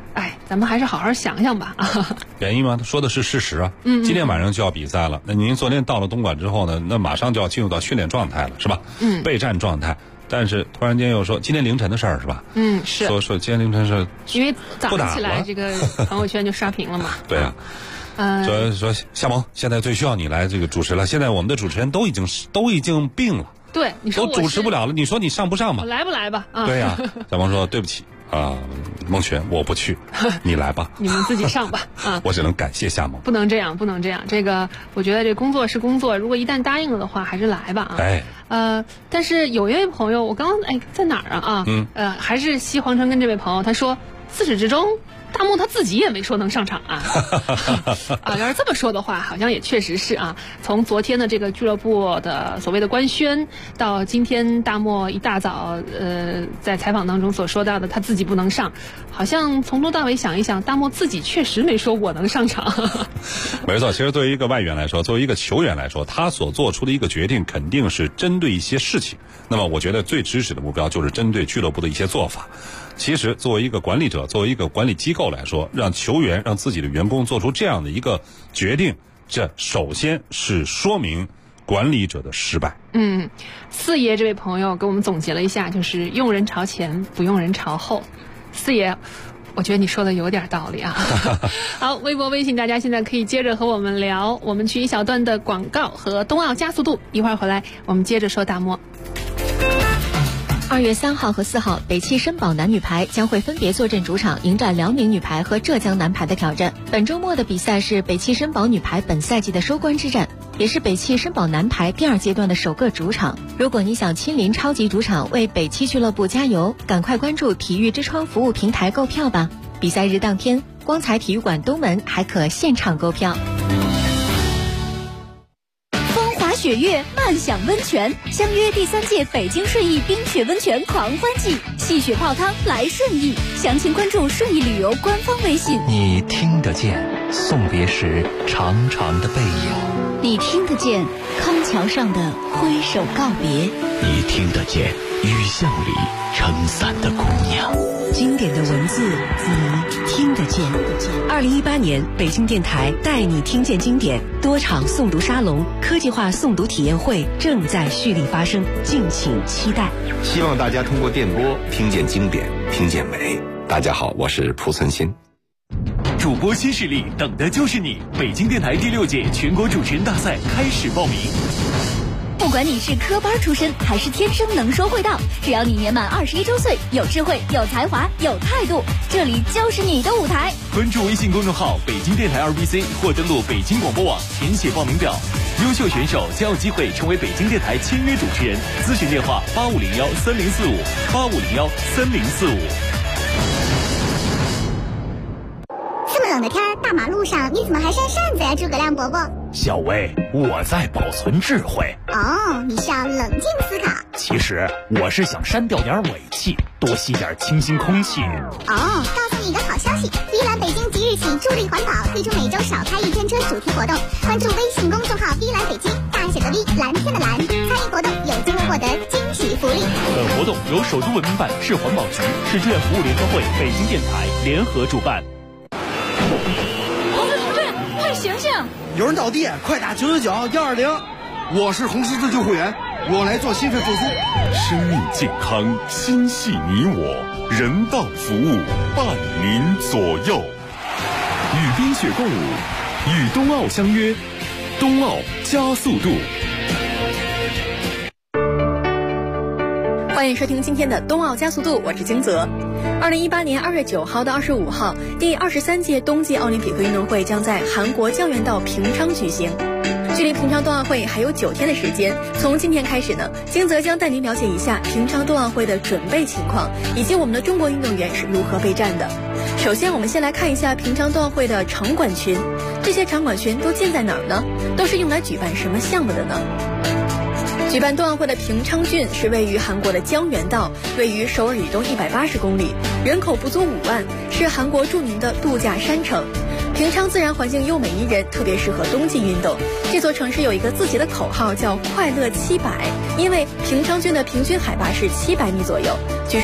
咱们还是好好想想吧啊。 原因吗？他说的是事实啊。今天晚上就要比赛了，那您昨天到了东莞之后呢，那马上就要进入到训练状态了，是吧？备战状态。但是突然间又说今天凌晨的事儿是吧？ 是。 说今天凌晨是因为早上起来这个朋友圈就刷屏了嘛。 对啊。说夏萌，现在最需要你来这个主持了。现在我们的主持人都已经病了。 对，你说都主持不了了，你说你上不上吧？ 我来不来吧？ 对呀。夏萌说对不起。孟璇，我不去，你来吧。 你们自己上吧。 我只能感谢夏萌。 不能这样。这个，我觉得这工作是工作，如果一旦答应了的话，还是来吧啊。但是有一位朋友，我刚刚在哪儿啊？还是西黄城跟这位朋友，他说自始至终大漠他自己也没说能上场啊。要是这么说的话，好像也确实是啊。从昨天的这个俱乐部的所谓的官宣，到今天大漠一大早在采访当中所说到的他自己不能上，好像从头到尾想一想，大漠自己确实没说我能上场。 没错，其实作为一个外援来说，作为一个球员来说，他所做出的一个决定肯定是针对一些事情。那么我觉得最直指的目标就是针对俱乐部的一些做法。其实作为一个管理者，作为一个管理机构来说，让球员让自己的员工做出这样的一个决定，这首先是说明管理者的失败。 四爷这位朋友给我们总结了一下，就是用人朝前，不用人朝后。四爷，我觉得你说的有点道理啊。好，微博微信大家现在可以接着和我们聊，我们去一小段的广告和冬奥加速度，一会儿回来我们接着说大漠。 2月3号和4号，北汽绅宝男女排将会分别坐镇主场，迎战辽宁女排和浙江男排的挑战。本周末的比赛是北汽绅宝女排本赛季的收官之战，也是北汽绅宝男排第2阶段的首个主场。如果你想亲临超级主场为北汽俱乐部加油，赶快关注体育之窗服务平台购票吧。比赛日当天，光彩体育馆东门还可现场购票。 雪月慢享温泉，相约第3届北京顺义冰雪温泉狂欢季，戏雪泡汤来顺义，详情关注顺义旅游官方微信。 你听得见送别时长长的背影， 你听得见康桥上的挥手告别， 你听得见雨巷里撑伞的姑娘。 经典的文字，你听得见。2018年北京电台带你听见经典多场诵读沙龙、科技化诵读体验会正在蓄力发生，敬请期待。 希望大家通过电波听见经典，听见美。大家好，我是蒲存昕。 主播新势力，等的就是你！北京电台第6届全国主持人大赛开始报名。 不管你是科班出身还是天生能说会道，只要你年满21周岁，有智慧、有才华、有态度，这里就是你的舞台。 关注微信公众号北京电台2BC 或登录北京广播网填写报名表，优秀选手将有机会成为北京电台签约主持人。咨询电话85013045，85013045。 这么冷的天，大马路上你怎么还扇扇子呀，诸葛亮伯伯？ 小薇，我在保存智慧。 哦，你是要冷静思考。 其实我是想删掉点尾气，多吸点清新空气。 哦，告诉你一个好消息，碧蓝北京即日起助力环保，推出每周少开1天车主题活动。关注微信公众号碧蓝北京，大写的 V， 蓝天的蓝，参与活动有机会获得惊喜福利。 本活动由首都文明办、市环保局、市志愿服务联合会、北京电台联合主办。 同志，快醒醒！ 有人倒地，快打999-120。我是红十字救护员，我来做心肺复苏。 生命健康，心系你我，人道服务伴您左右。与冰雪共舞，与冬奥相约，冬奥加速度。 欢迎收听今天的冬奥加速度，我是金泽。2018年2月9号到25号，第23届冬季奥林匹克运动会将在韩国江原道平昌举行。距离平昌冬奥会还有9天的时间，从今天开始呢，金泽将带您了解一下平昌冬奥会的准备情况，以及我们的中国运动员是如何备战的。首先，我们先来看一下平昌冬奥会的场馆群，这些场馆群都建在哪儿呢？都是用来举办什么项目的呢？举办冬奥会的平昌郡是位于韩国的江原道，位于首尔以东180公里，人口不足5万，是韩国著名的度假山城。平昌自然环境优美宜人，特别适合冬季运动。这座城市有一个自己的口号，叫快乐700，因为平昌郡的平均海拔是700米左右。据说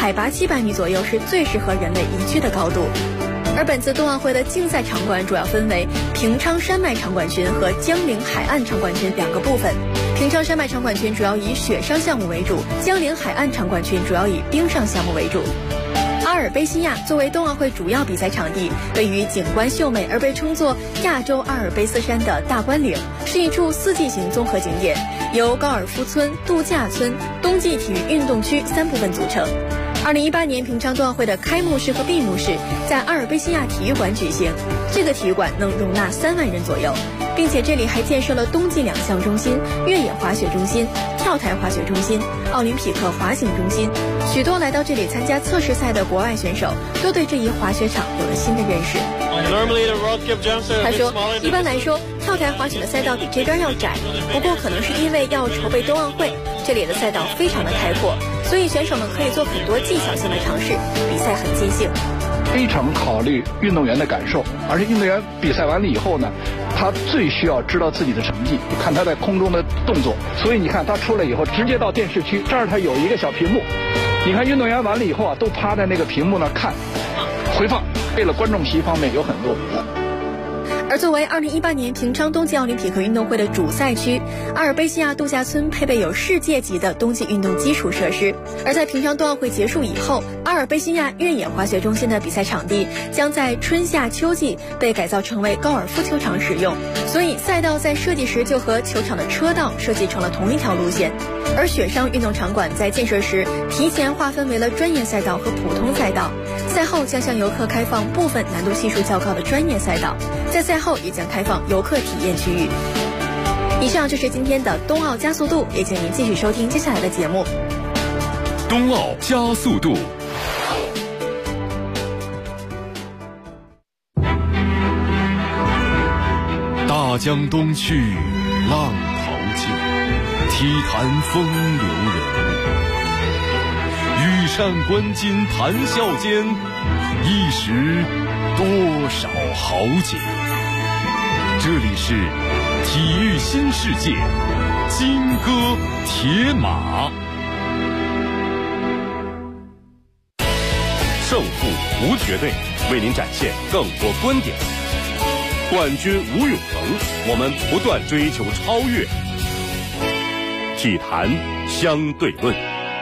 海拔700米左右是最适合人类宜居的高度。而本次冬奥会的竞赛场馆主要分为平昌山脉场馆群和江陵海岸场馆群2个部分。平昌山脉场馆群主要以雪上项目为主，江陵海岸场馆群主要以冰上项目为主。阿尔卑西亚作为冬奥会主要比赛场地，位于景观秀美而被称作亚洲阿尔卑斯山的大关岭，是一处4季型综合景点，由高尔夫村、度假村、冬季体育运动区3部分组成。2018年平昌冬奥会的开幕式和闭幕式在阿尔卑西亚体育馆举行，这个体育馆能容纳3万人左右，并且这里还建设了冬季2项中心、越野滑雪中心、跳台滑雪中心、奥林匹克滑行中心。许多来到这里参加测试赛的国外选手都对这一滑雪场有了新的认识。他说，一般来说跳台滑雪的赛道比这边要窄，不过可能是因为要筹备冬奥会，这里的赛道非常的开阔，所以选手们可以做很多技巧性的尝试，比赛很尽兴。 非常考虑运动员的感受，而且运动员比赛完了以后呢，他最需要知道自己的成绩，看他在空中的动作。所以你看他出来以后直接到电视区，这儿他有一个小屏幕，你看运动员完了以后啊，都趴在那个屏幕那看回放，为了观众席方面有很多。 而作为2018年平昌冬季奥林匹克运动会的主赛区，阿尔卑西亚度假村配备有世界级的冬季运动基础设施。而在平昌冬奥会结束以后，阿尔卑西亚越野滑雪中心的比赛场地将在春夏秋季被改造成为高尔夫球场使用，所以赛道在设计时就和球场的车道设计成了同一条路线。而雪上运动场馆在建设时提前划分为了专业赛道和普通赛道，赛后将向游客开放部分难度系数较高的专业赛道，在赛后也将开放游客体验区域。以上就是今天的冬奥加速度，也请您继续收听接下来的节目。 冬奥加速度。大江东去，浪淘尽，体坛风流人。羽扇纶巾谈笑间，一时多少豪杰。这里是体育新世界，金戈铁马。胜负无绝对，为您展现更多观点。冠军无永恒，我们不断追求超越。体坛相对论。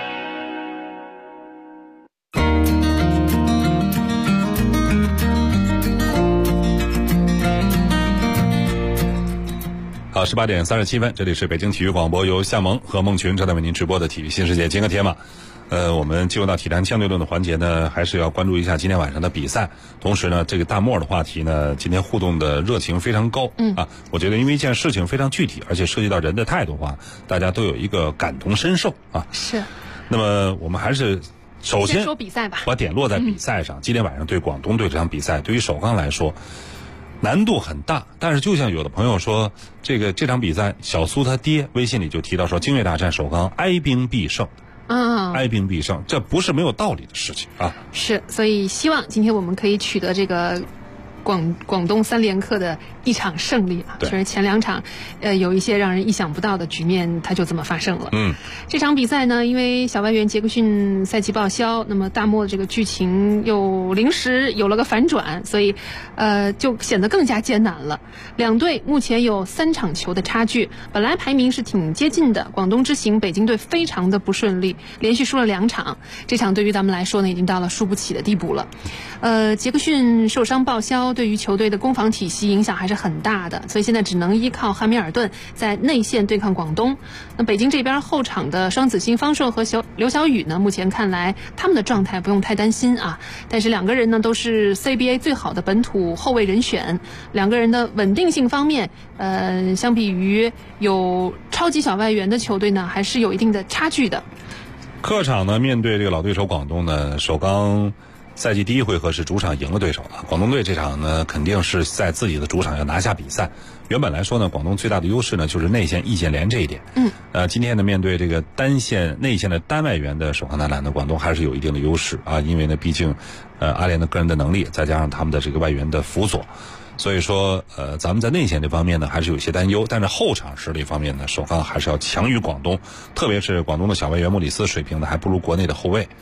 好，18点37分，这里是北京体育广播，由夏萌和孟群正在为您直播的体育新世界金戈铁马。我们进入到体坛相对论的环节呢，还是要关注一下今天晚上的比赛。同时呢，这个大漠的话题呢，今天互动的热情非常高。我觉得因为一件事情非常具体，而且涉及到人的态度的话，大家都有一个感同身受啊。 是。 那么我们还是首先说比赛吧， 把点落在比赛上。今天晚上对广东队这场比赛，对于首钢来说难度很大，但是就像有的朋友说，这场比赛小苏他爹微信里就提到说，京粤大战首钢哀兵必胜。哀兵必胜，这不是没有道理的事情啊。 是，所以希望今天我们可以取得这个广东3连客的一场胜利啊！确实前2场，有一些让人意想不到的局面，它就这么发生了。这场比赛呢，因为小外援杰克逊赛季报销，那么大漠的这个剧情又临时有了个反转，所以就显得更加艰难了。两队目前有3场球的差距，本来排名是挺接近的。广东之行北京队非常的不顺利，连续输了2场，这场对于咱们来说呢，已经到了输不起的地步了。杰克逊受伤报销，对于球队的攻防体系影响还是很大的，所以现在只能依靠汉密尔顿在内线对抗广东。那北京这边后场的双子星方硕和刘晓宇呢，目前看来他们的状态不用太担心啊。但是2个人呢都是 CBA 最好的本土后卫人选，2个人的稳定性方面，相比于有超级小外援的球队呢，还是有一定的差距的。 客场呢面对这个老对手广东呢，首钢赛季第一回合是主场赢了对手啊。广东队这场呢肯定是在自己的主场要拿下比赛。原本来说呢，广东最大的优势呢就是内线易建联这一点。今天呢面对这个单线内线的单外援的首钢男篮呢，广东还是有一定的优势啊，因为呢毕竟阿联的个人的能力，再加上他们的这个外援的辅佐。所以说咱们在内线这方面呢还是有些担忧，但是后场实力方面呢，首钢还是要强于广东，特别是广东的小外援莫里斯水平呢还不如国内的后卫。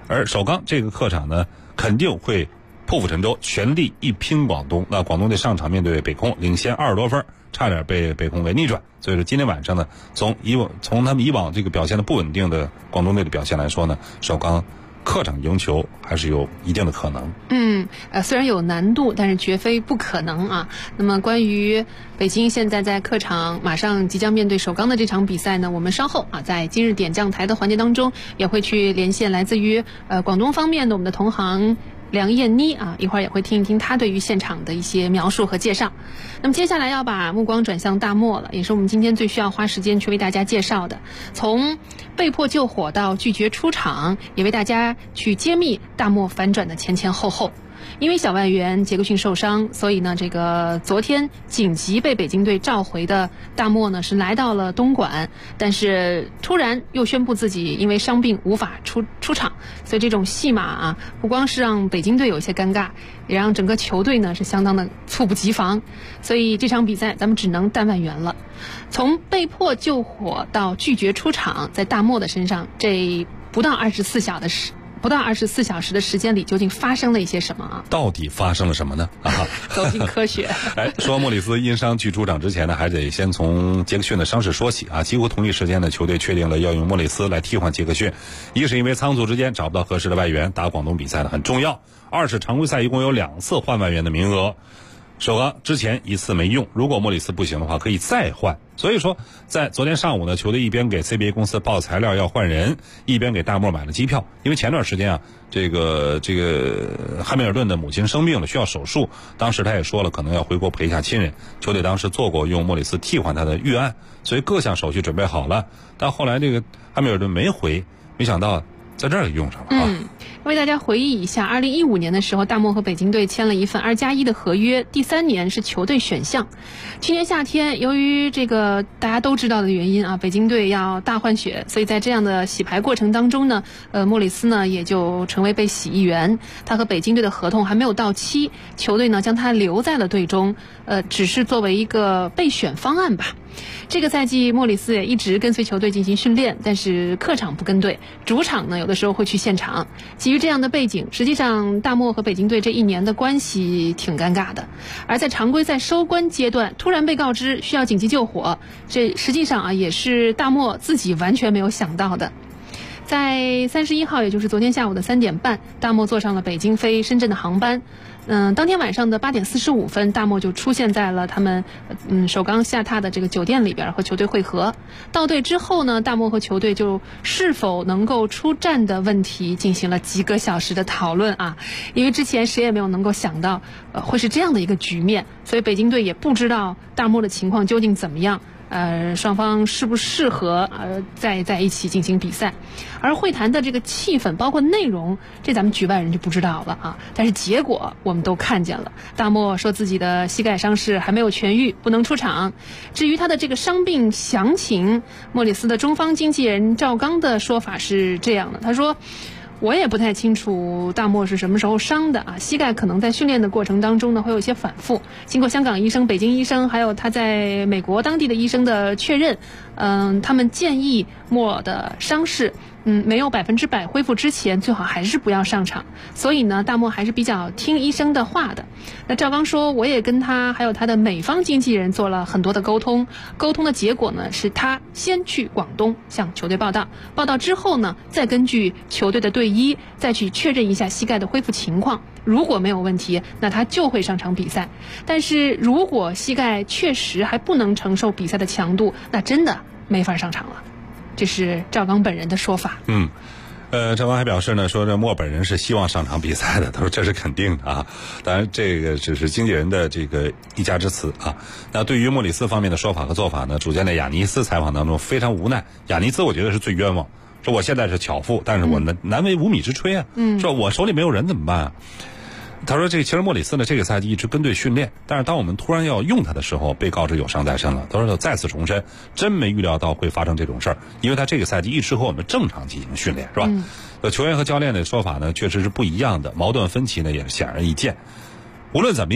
而首钢这个客场呢，肯定会破釜沉舟，全力一拼广东。那广东队上场面对北控，领先20多分，差点被北控给逆转。所以说今天晚上呢，从他们以往这个表现的不稳定的广东队的表现来说呢，首钢客场赢球还是有一定的可能。 虽然有难度，但是绝非不可能啊。那么关于北京现在在客场马上即将面对首钢的这场比赛呢，我们稍后啊在今日点将台的环节当中也会去连线来自于广东方面的我们的同行梁燕妮啊，一会儿也会听一听她对于现场的一些描述和介绍。那么接下来要把目光转向大漠了，也是我们今天最需要花时间去为大家介绍的。从被迫救火到拒绝出场，也为大家去揭秘大漠反转的前前后后。因为小外援杰克逊受伤，所以呢，这个昨天紧急被北京队召回的大漠呢是来到了东莞，但是突然又宣布自己因为伤病无法出场，所以这种戏码啊，不光是让北京队有一些尴尬，也让整个球队呢是相当的猝不及防，所以这场比赛咱们只能弹万元了。从被迫救火到拒绝出场，在大漠的身上这不到24小时的时间里，究竟发生了一些什么啊？ 到底发生了什么呢？ 走进科学。 说莫里斯因伤拒出场之前呢，还得先从杰克逊的伤势说起啊。几乎同一时间呢，球队确定了要用莫里斯来替换杰克逊。一是因为仓促之间找不到合适的外援，打广东比赛呢很重要；二是常规赛一共有2次换外援的名额。首钢之前1次没用，如果莫里斯不行的话可以再换。所以说在昨天上午呢，球队一边给 CBA 公司报材料要换人，一边给大漠买了机票。因为前段时间啊，这个汉密尔顿的母亲生病了，需要手术，当时他也说了可能要回国陪一下亲人。球队当时做过用莫里斯替换他的预案，所以各项手续准备好了。但后来这个汉密尔顿没回，没想到在这儿给用上了啊。 为大家回忆一下，2015年的时候，大漠和北京队签了一份2+1的合约，第3年是球队选项。去年夏天，由于这个大家都知道的原因啊，北京队要大换血，所以在这样的洗牌过程当中呢，莫里斯呢也就成为被洗一员。他和北京队的合同还没有到期，球队呢将他留在了队中，只是作为一个备选方案吧。这个赛季莫里斯也一直跟随球队进行训练，但是客场不跟队，主场呢有的时候会去现场。基于这样的背景，实际上大漠和北京队这1年的关系挺尴尬的。而在常规赛收官阶段突然被告知需要紧急救火，这实际上啊也是大漠自己完全没有想到的。在31号，也就是昨天下午的3点半，大漠坐上了北京飞深圳的航班。当天晚上的8点45分，大漠就出现在了他们首钢下榻的这个酒店里边和球队会合。到队之后呢，大漠和球队就是否能够出战的问题进行了几个小时的讨论啊，因为之前谁也没有能够想到会是这样的一个局面，所以北京队也不知道大漠的情况究竟怎么样。双方适不适合在一起进行比赛，而会谈的这个气氛包括内容，这咱们局外人就不知道了啊。但是结果我们都看见了，大漠说自己的膝盖伤势还没有痊愈，不能出场。至于他的这个伤病详情，莫里斯的中方经纪人赵刚的说法是这样的，他说我也不太清楚大漠是什么时候伤的啊，膝盖可能在训练的过程当中呢会有一些反复。经过香港医生、北京医生还有他在美国当地的医生的确认，他们建议莫的伤势没有100%恢复之前，最好还是不要上场。所以呢，大漠还是比较听医生的话的。那赵刚说，我也跟他还有他的美方经纪人做了很多的沟通的结果呢，是他先去广东向球队报道之后呢，再根据球队的队医再去确认一下膝盖的恢复情况。如果没有问题，那他就会上场比赛。但是如果膝盖确实还不能承受比赛的强度，那真的没法上场了。这是赵刚本人的说法。 赵刚还表示呢，说这莫本人是希望上场比赛的，他说这是肯定的啊。当然，这个只是经纪人的这个一家之词啊。那对于莫里斯方面的说法和做法呢，主监在雅尼斯采访当中非常无奈。雅尼斯我觉得是最冤枉，说我现在是巧妇，但是我难为无米之炊啊。说我手里没有人怎么办啊？他说其实莫里斯呢这个赛季一直跟队训练，但是当我们突然要用他的时候，被告知有伤在身了。他说再次重申，真没预料到会发生这种事儿，因为他这个赛季一直和我们正常进行训练，是吧？球员和教练的说法呢确实是不一样的，矛盾分歧呢也是显而易见。无论怎么样，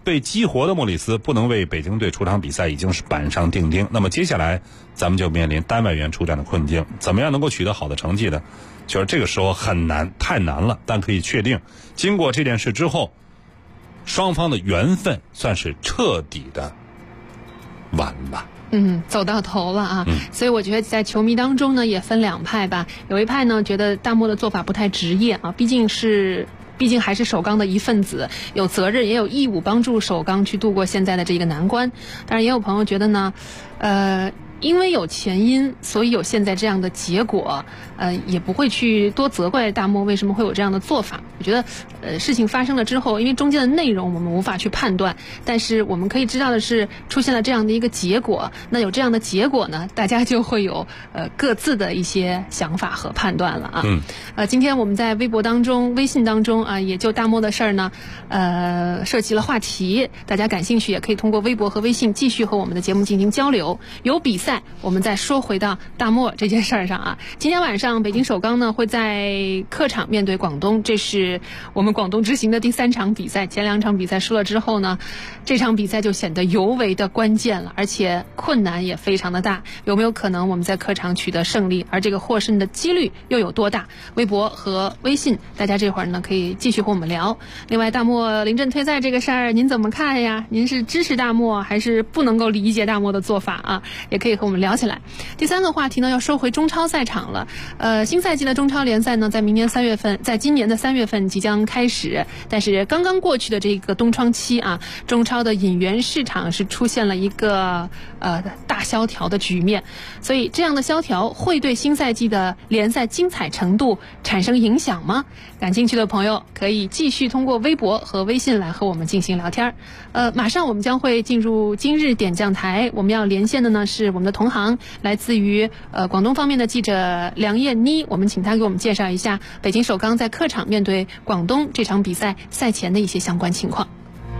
被激活的莫里斯不能为北京队出场比赛已经是板上钉钉。那么接下来咱们就面临单外援出战的困境，怎么样能够取得好的成绩呢？就是这个时候很难，太难了。但可以确定，经过这件事之后，双方的缘分算是彻底的完了。 走到头了啊。所以我觉得在球迷当中呢也分两派吧，有一派呢觉得大漠的做法不太职业啊，毕竟还是首钢的一份子，有责任也有义务帮助首钢去度过现在的这个难关。当然也有朋友觉得呢因为有前因，所以有现在这样的结果，也不会去多责怪大漠为什么会有这样的做法。我觉得事情发生了之后，因为中间的内容我们无法去判断，但是我们可以知道的是出现了这样的一个结果。那有这样的结果呢，大家就会有各自的一些想法和判断了啊。今天我们在微博当中、微信当中啊，也就大漠的事儿呢，涉及了话题，大家感兴趣也可以通过微博和微信继续和我们的节目进行交流。有比赛，我们再说回到大漠这件事儿上啊。今天晚上北京首钢呢会在客场面对广东，这是我们广东之行的第3场比赛。前2场比赛输了之后呢，这场比赛就显得尤为的关键了，而且困难也非常的大。有没有可能我们在客场取得胜利？而这个获胜的几率又有多大？微博和微信，大家这会儿呢可以继续和我们聊。另外，大漠临阵退赛这个事儿，您怎么看呀？您是支持大漠，还是不能够理解大漠的做法啊？也可以和我们聊起来。第3个话题呢，要说回中超赛场了。新赛季的中超联赛呢，在今年的3月份即将开始，但是刚刚过去的这个冬窗期啊，中超的引援市场是出现了一个大萧条的局面，所以这样的萧条会对新赛季的联赛精彩程度产生影响吗？感兴趣的朋友可以继续通过微博和微信来和我们进行聊天。马上我们将会进入今日点将台，我们要连线的呢是我们的同行，来自于广东方面的记者梁燕妮，我们请她给我们介绍一下北京首钢在客场面对广东这场比赛赛前的一些相关情况。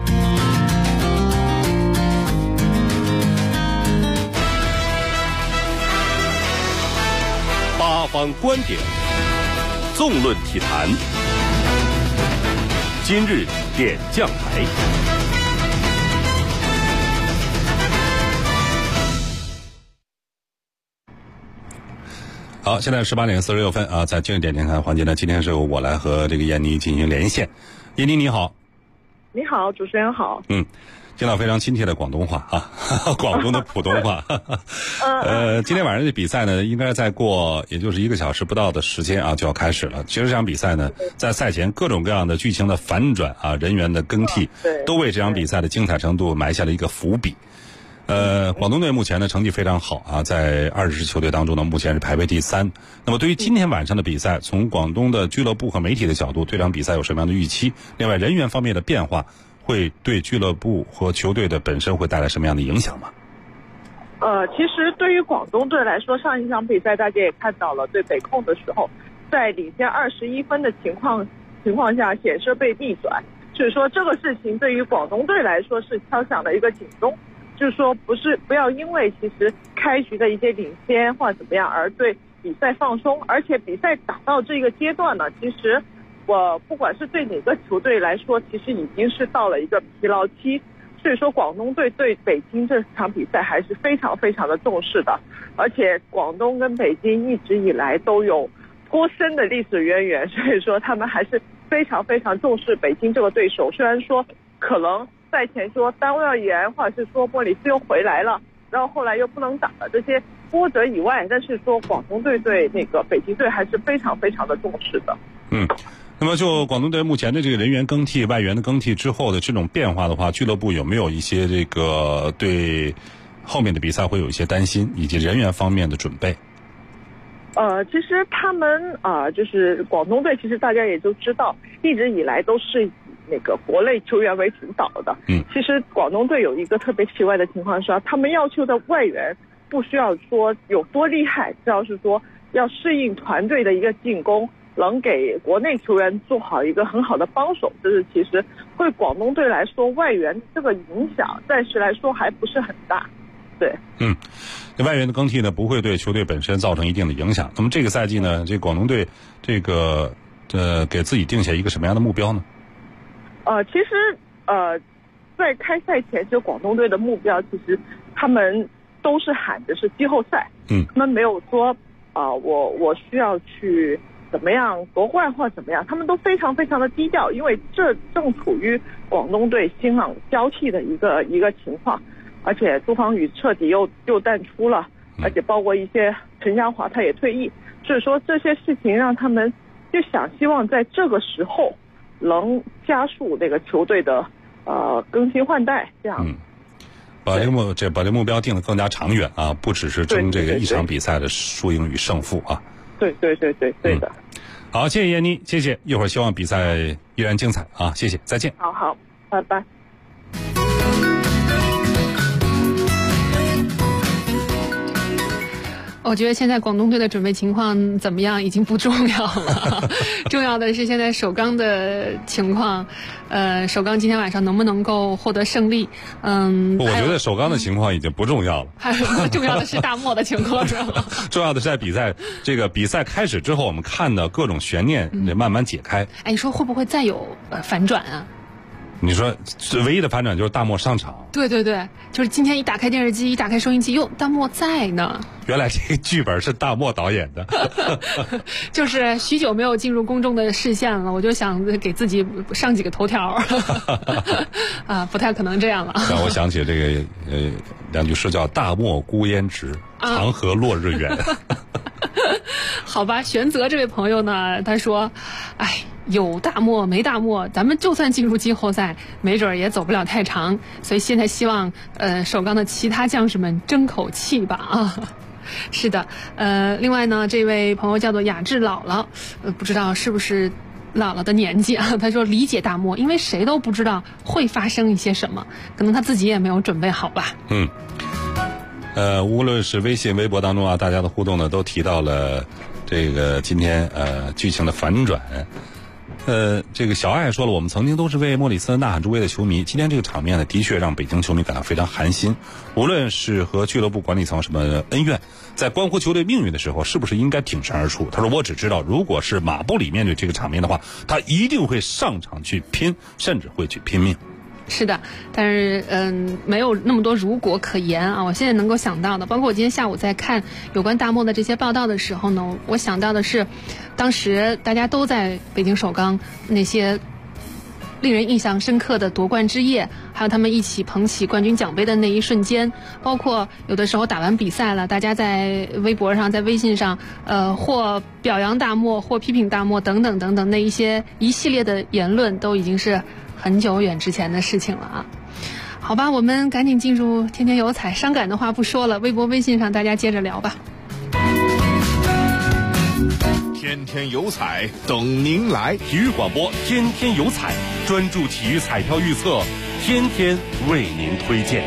八方观点，纵论体坛，今日点将台。好，现在18点46分啊，在今日点点看环节呢，今天是由我来和这个燕妮进行连线。燕妮你好。 你好，主持人好。 听到非常亲切的广东话啊，广东的普通话。今天晚上的比赛呢，应该再过也就是1个小时不到的时间啊，就要开始了。其实这场比赛呢，在赛前各种各样的剧情的反转啊，人员的更替，都为这场比赛的精彩程度埋下了一个伏笔。广东队目前的成绩非常好啊，在20支球队当中呢，目前是排位第3。那么对于今天晚上的比赛，从广东的俱乐部和媒体的角度，对这场比赛有什么样的预期？另外，人员方面的变化会对俱乐部和球队的本身会带来什么样的影响吗？ 其实对于广东队来说，上一场比赛大家也看到了，对北控的时候，在领先21分的情况下险些被逆转，所以说这个事情对于广东队来说是敲响了一个警钟。就是说不要因为其实开局的一些领先或者怎么样而对比赛放松，而且比赛打到这个阶段呢，其实我不管是对哪个球队来说，其实已经是到了一个疲劳期，所以说广东队对北京这场比赛还是非常非常的重视的，而且广东跟北京一直以来都有颇深的历史渊源，所以说他们还是非常非常重视北京这个对手。虽然说可能赛前说单外援或者是说莫里斯又回来了，然后后来又不能打了，这些波折以外，但是说广东队对那个北京队还是非常非常的重视的。 那么就广东队目前的这个人员更替、外援的更替之后的这种变化的话，俱乐部有没有一些这个对后面的比赛会有一些担心，以及人员方面的准备？ 其实他们就是广东队，其实大家也都知道，一直以来都是以那个国内球员为主导的。其实广东队有一个特别奇怪的情况是，他们要求的外援不需要说有多厉害，只要是说要适应团队的一个进攻，能给国内球员做好一个很好的帮手，这是其实对广东队来说，外援这个影响暂时来说还不是很大。对， 外援的更替呢，不会对球队本身造成一定的影响。那么这个赛季呢，这广东队这个给自己定下一个什么样的目标呢？ 其实在开赛前，其实广东队的目标其实他们都是喊的是季后赛，他们没有说我需要去怎么样夺冠或怎么样，他们都非常非常的低调，因为这正处于广东队新老交替的一个情况，而且朱芳雨彻底又淡出了，而且包括一些陈嘉华他也退役，所以说这些事情让他们就希望在这个时候能加速这个球队的更新换代，这样。 把这个目标定得更加长远啊，不只是争这个一场比赛的输赢与胜负啊。 对的。 好，谢谢闫妮，谢谢。一会儿希望比赛依然精彩啊，谢谢，再见。 好，拜拜。 我觉得现在广东队的准备情况怎么样已经不重要了，重要的是现在首钢的情况。首钢今天晚上能不能够获得胜利？ 我觉得首钢的情况已经不重要了。 还有重要的是大漠的情况，是吧？ 重要的是在比赛开始之后，我们看到各种悬念慢慢解开。 你说会不会再有反转啊？ 你说唯一的反转就是大漠上场。 对，就是今天一打开电视机，一打开收音机，哟，大漠在呢。 原来这个剧本是大漠导演的。 就是许久没有进入公众的视线了，我就想给自己上几个头条。不太可能这样了。 让我想起这个两句诗叫大漠孤烟直，长河落日圆。 好吧，玄泽这位朋友呢，他说有大漠没大漠，咱们就算进入季后赛，没准也走不了太长，所以现在希望首钢的其他将士们争口气吧啊。是的，另外呢，这位朋友叫做雅致姥姥，不知道是不是姥姥的年纪啊？他说理解大漠，因为谁都不知道会发生一些什么，可能他自己也没有准备好吧。 无论是微信、微博当中啊，大家的互动呢，都提到了这个今天剧情的反转。这个小爱说了，我们曾经都是为莫里斯呐喊助威的球迷，今天这个场面呢，的确让北京球迷感到非常寒心。无论是和俱乐部管理层什么恩怨，在关乎球队命运的时候，是不是应该挺身而出？他说，我只知道，如果是马布里面对这个场面的话，他一定会上场去拼，甚至会去拼命。 是的，但是没有那么多如果可言啊。我现在能够想到的，包括我今天下午在看有关大漠的这些报道的时候呢，我想到的是，当时大家都在北京首钢那些令人印象深刻的夺冠之夜，还有他们一起捧起冠军奖杯的那一瞬间，包括有的时候打完比赛了，大家在微博上、在微信上，或表扬大漠，或批评大漠等等等等，那一系列的言论都已经是很久远之前的事情了啊。好吧，我们赶紧进入天天有彩，伤感的话不说了，微博微信上大家接着聊吧。 天天有彩等您来， 体育广播天天有彩，专注体育彩票预测，天天为您推荐。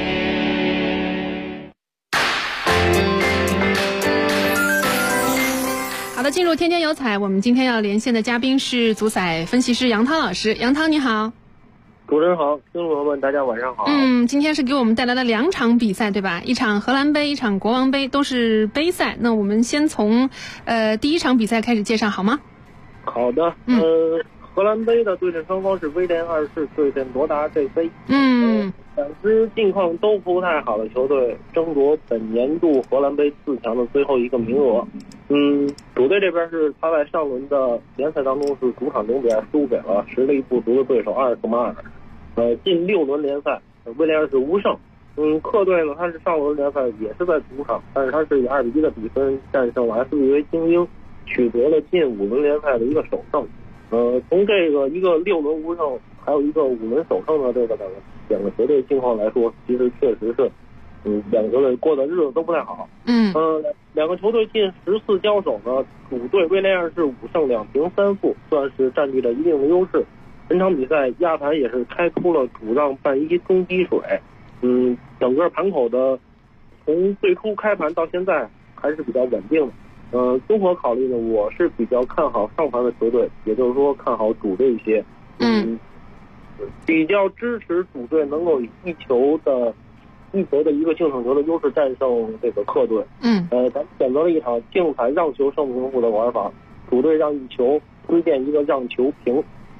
好的，进入天天有彩，我们今天要连线的嘉宾是足彩分析师杨涛老师。杨涛你好。 主持人好，听众朋友们大家晚上好。 今天是给我们带来了2场比赛对吧？一场荷兰杯，一场国王杯，都是杯赛。那我们先从第一场比赛开始介绍好吗？ 好的。荷兰杯的对阵双方是威廉2世对阵罗达 JC。两支近况都不太好的球队争夺本年度荷兰杯4强的最后一个名额。主队这边是他在上轮的联赛当中是主场0比2输给了实力不足的对手阿尔克马尔。近6轮联赛威廉2世无胜。客队呢，他是上轮联赛也是在主场，但是他是以2比1的比分战胜了 SVA 精英，取得了近5轮联赛的一个首胜。从这个一个6轮无胜，还有一个5轮首胜的这个两个球队近况来说，其实确实是，两个球队过的日子都不太好。两个球队近10次交手呢，主队威廉2世5胜2平3负，算是占据了一定的优势。本场比赛亚盘也是开出了主让半一中低水。整个盘口的从最初开盘到现在还是比较稳定的。综合考虑呢，我是比较看好上盘的球队，也就是说看好主队一些。比较支持主队能够以一球的一个净胜球的优势战胜这个客队。咱们选择了一场竞彩让球胜平负的玩法，主队让一球，推荐一个让球平。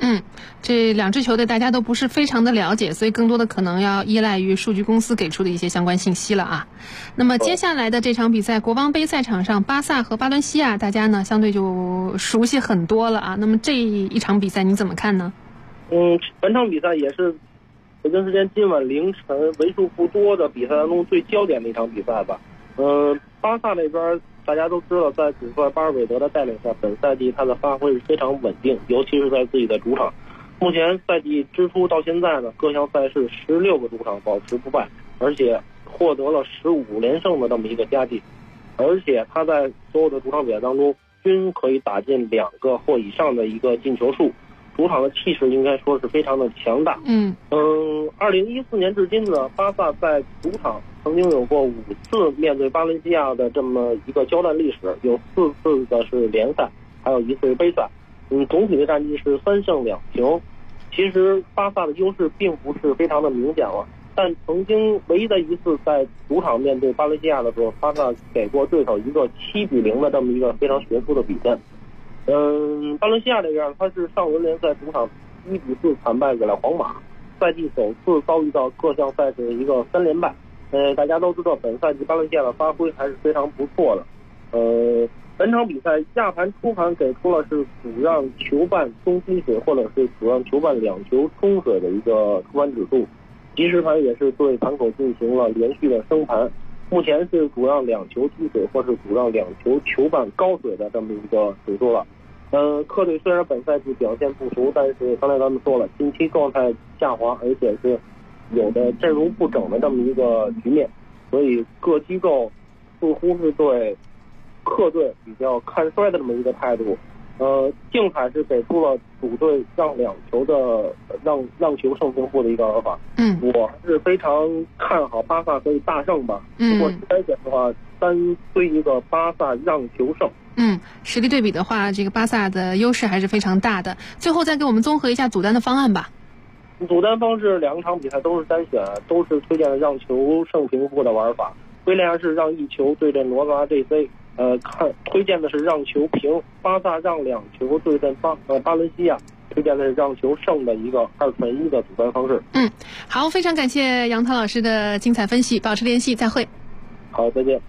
这两支球队大家都不是非常的了解，所以更多的可能要依赖于数据公司给出的一些相关信息了啊。那么接下来的这场比赛，国王杯赛场上，巴萨和巴伦西亚，大家呢相对就熟悉很多了啊。那么这一场比赛你怎么看呢？ 本场比赛也是北京时间今晚凌晨为数不多的比赛当中最焦点的一场比赛吧。巴萨那边大家都知道，在主帅巴尔韦德的带领下，本赛季他的发挥是非常稳定，尤其是在自己的主场。目前赛季之初到现在呢，各项赛事16个主场保持不败，而且获得了15连胜的这么一个佳绩。而且他在所有的主场比赛当中均可以打进2个或以上的一个进球数，主场的气势应该说是非常的强大。2014年至今呢，巴萨在主场曾经有过5次面对巴伦西亚的这么一个交战历史，有4次的是联赛，还有1次是杯赛。总体的战绩是3胜2平。其实巴萨的优势并不是非常的明显了，但曾经唯一的一次在主场面对巴伦西亚的时候，巴萨给过对手一个7-0的这么一个非常悬殊的比赛。巴伦西亚这边他是上轮联赛主场1-4惨败给了皇马，赛季首次遭遇到各项赛事的一个3连败。大家都知道本赛季巴伦西亚的发挥还是非常不错的。本场比赛下盘初盘给出了是主让球半中积水，或者是主让球半2球冲水的一个初盘指数，即时盘也是对盘口进行了连续的升盘，目前是主让2球积水或是主让2球球半高水的这么一个指数了。客队虽然本赛季表现不俗，但是刚才咱们说了，近期状态下滑，而且是有的阵容不整的这么一个局面，所以各机构似乎是对客队比较看衰的这么一个态度。竞彩是给出了主队让2球的让球胜平负的一个玩法。我是非常看好巴萨可以大胜吧。如果是该选的话，单推一个巴萨让球胜。 实力对比的话，这个巴萨的优势还是非常大的。最后再给我们综合一下组单的方案吧。 组单方式2场比赛都是单选，都是推荐的让球胜平负的玩法。威廉是让1球对阵罗萨 JC， 推荐的是让球平。巴萨让2球对阵巴伦西亚，推荐的是让球胜的一个2-1的组单方式。 好，非常感谢杨涛老师的精彩分析，保持联系，再会。 好，再见。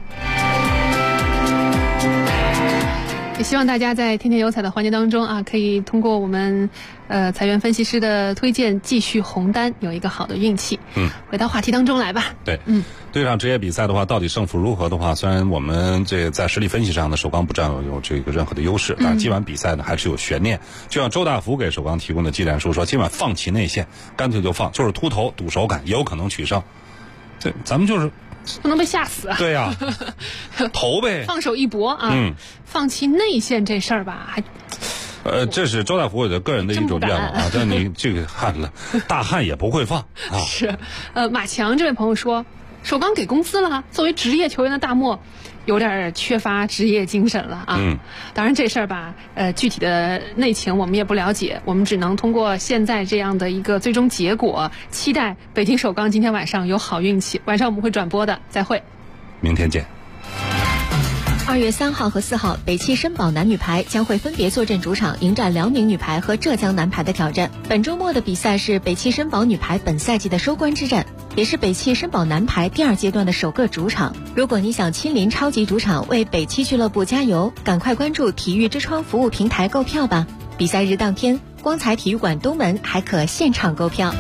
也希望大家在天天有彩的环节当中啊，可以通过我们财源分析师的推荐继续红单，有一个好的运气。回到话题当中来吧。 对，对上职业比赛的话，到底胜负如何的话，虽然我们这在实力分析上呢，首钢不占有这个任何的优势，但是今晚比赛呢还是有悬念。就像周大福给首钢提供的技战术说，今晚放弃内线，干脆就放，就是秃头赌手感，也有可能取胜。对，咱们就是不能被吓死啊！ 对呀，投呗， 放手一搏啊！放弃内线这事儿吧，还这是周大福的个人的一种愿望啊，但你这个汉了，大汉也不会放啊。 是，马强这位朋友说，首钢给工资了，作为职业球员的大漠，有点缺乏职业精神了啊。当然这事儿吧，具体的内情我们也不了解，我们只能通过现在这样的一个最终结果，期待北京首钢今天晚上有好运气。晚上我们会转播的，再会。 明天见。 2月3号和4号，北汽绅宝男女排将会分别坐镇主场，迎战辽宁女排和浙江男排的挑战。本周末的比赛是北汽绅宝女排本赛季的收官之战，也是北汽绅宝男排第2阶段的首个主场。如果你想亲临超级主场为北汽俱乐部加油，赶快关注体育之窗服务平台购票吧。比赛日当天，光彩体育馆东门还可现场购票。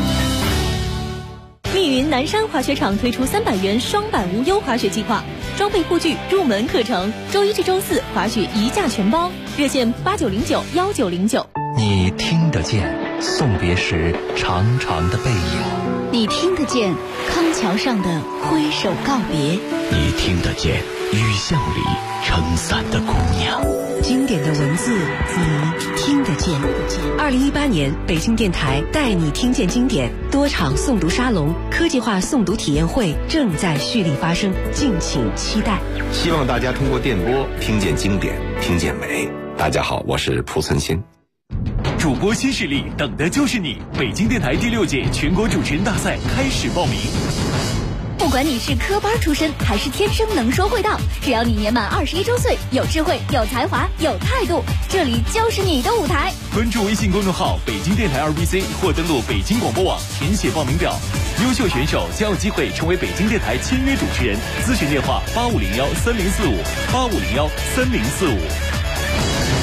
密云南山滑雪场推出300元双板无忧滑雪计划，装备护具、入门课程，周1至周4滑雪一价全包，热线89091909。 你听得见送别时长长的背影， 你听得见康桥上的挥手告别， 你听得见雨巷里撑伞的姑娘。 经典的文字，你听得见。2018年，北京电台带你听见经典多场诵读沙龙、科技化诵读体验会正在蓄力发生，敬请期待。 希望大家通过电波听见经典，听见美。大家好，我是蒲存昕。 主播新势力，等的就是你！北京电台第6届全国主持人大赛开始报名。 不管你是科班出身还是天生能说会道，只要你年满21周岁，有智慧、有才华、有态度，这里就是你的舞台。 关注微信公众号北京电台2BC 或登录北京广播网填写报名表，优秀选手将有机会成为北京电台签约主持人。咨询电话85013045，85013045。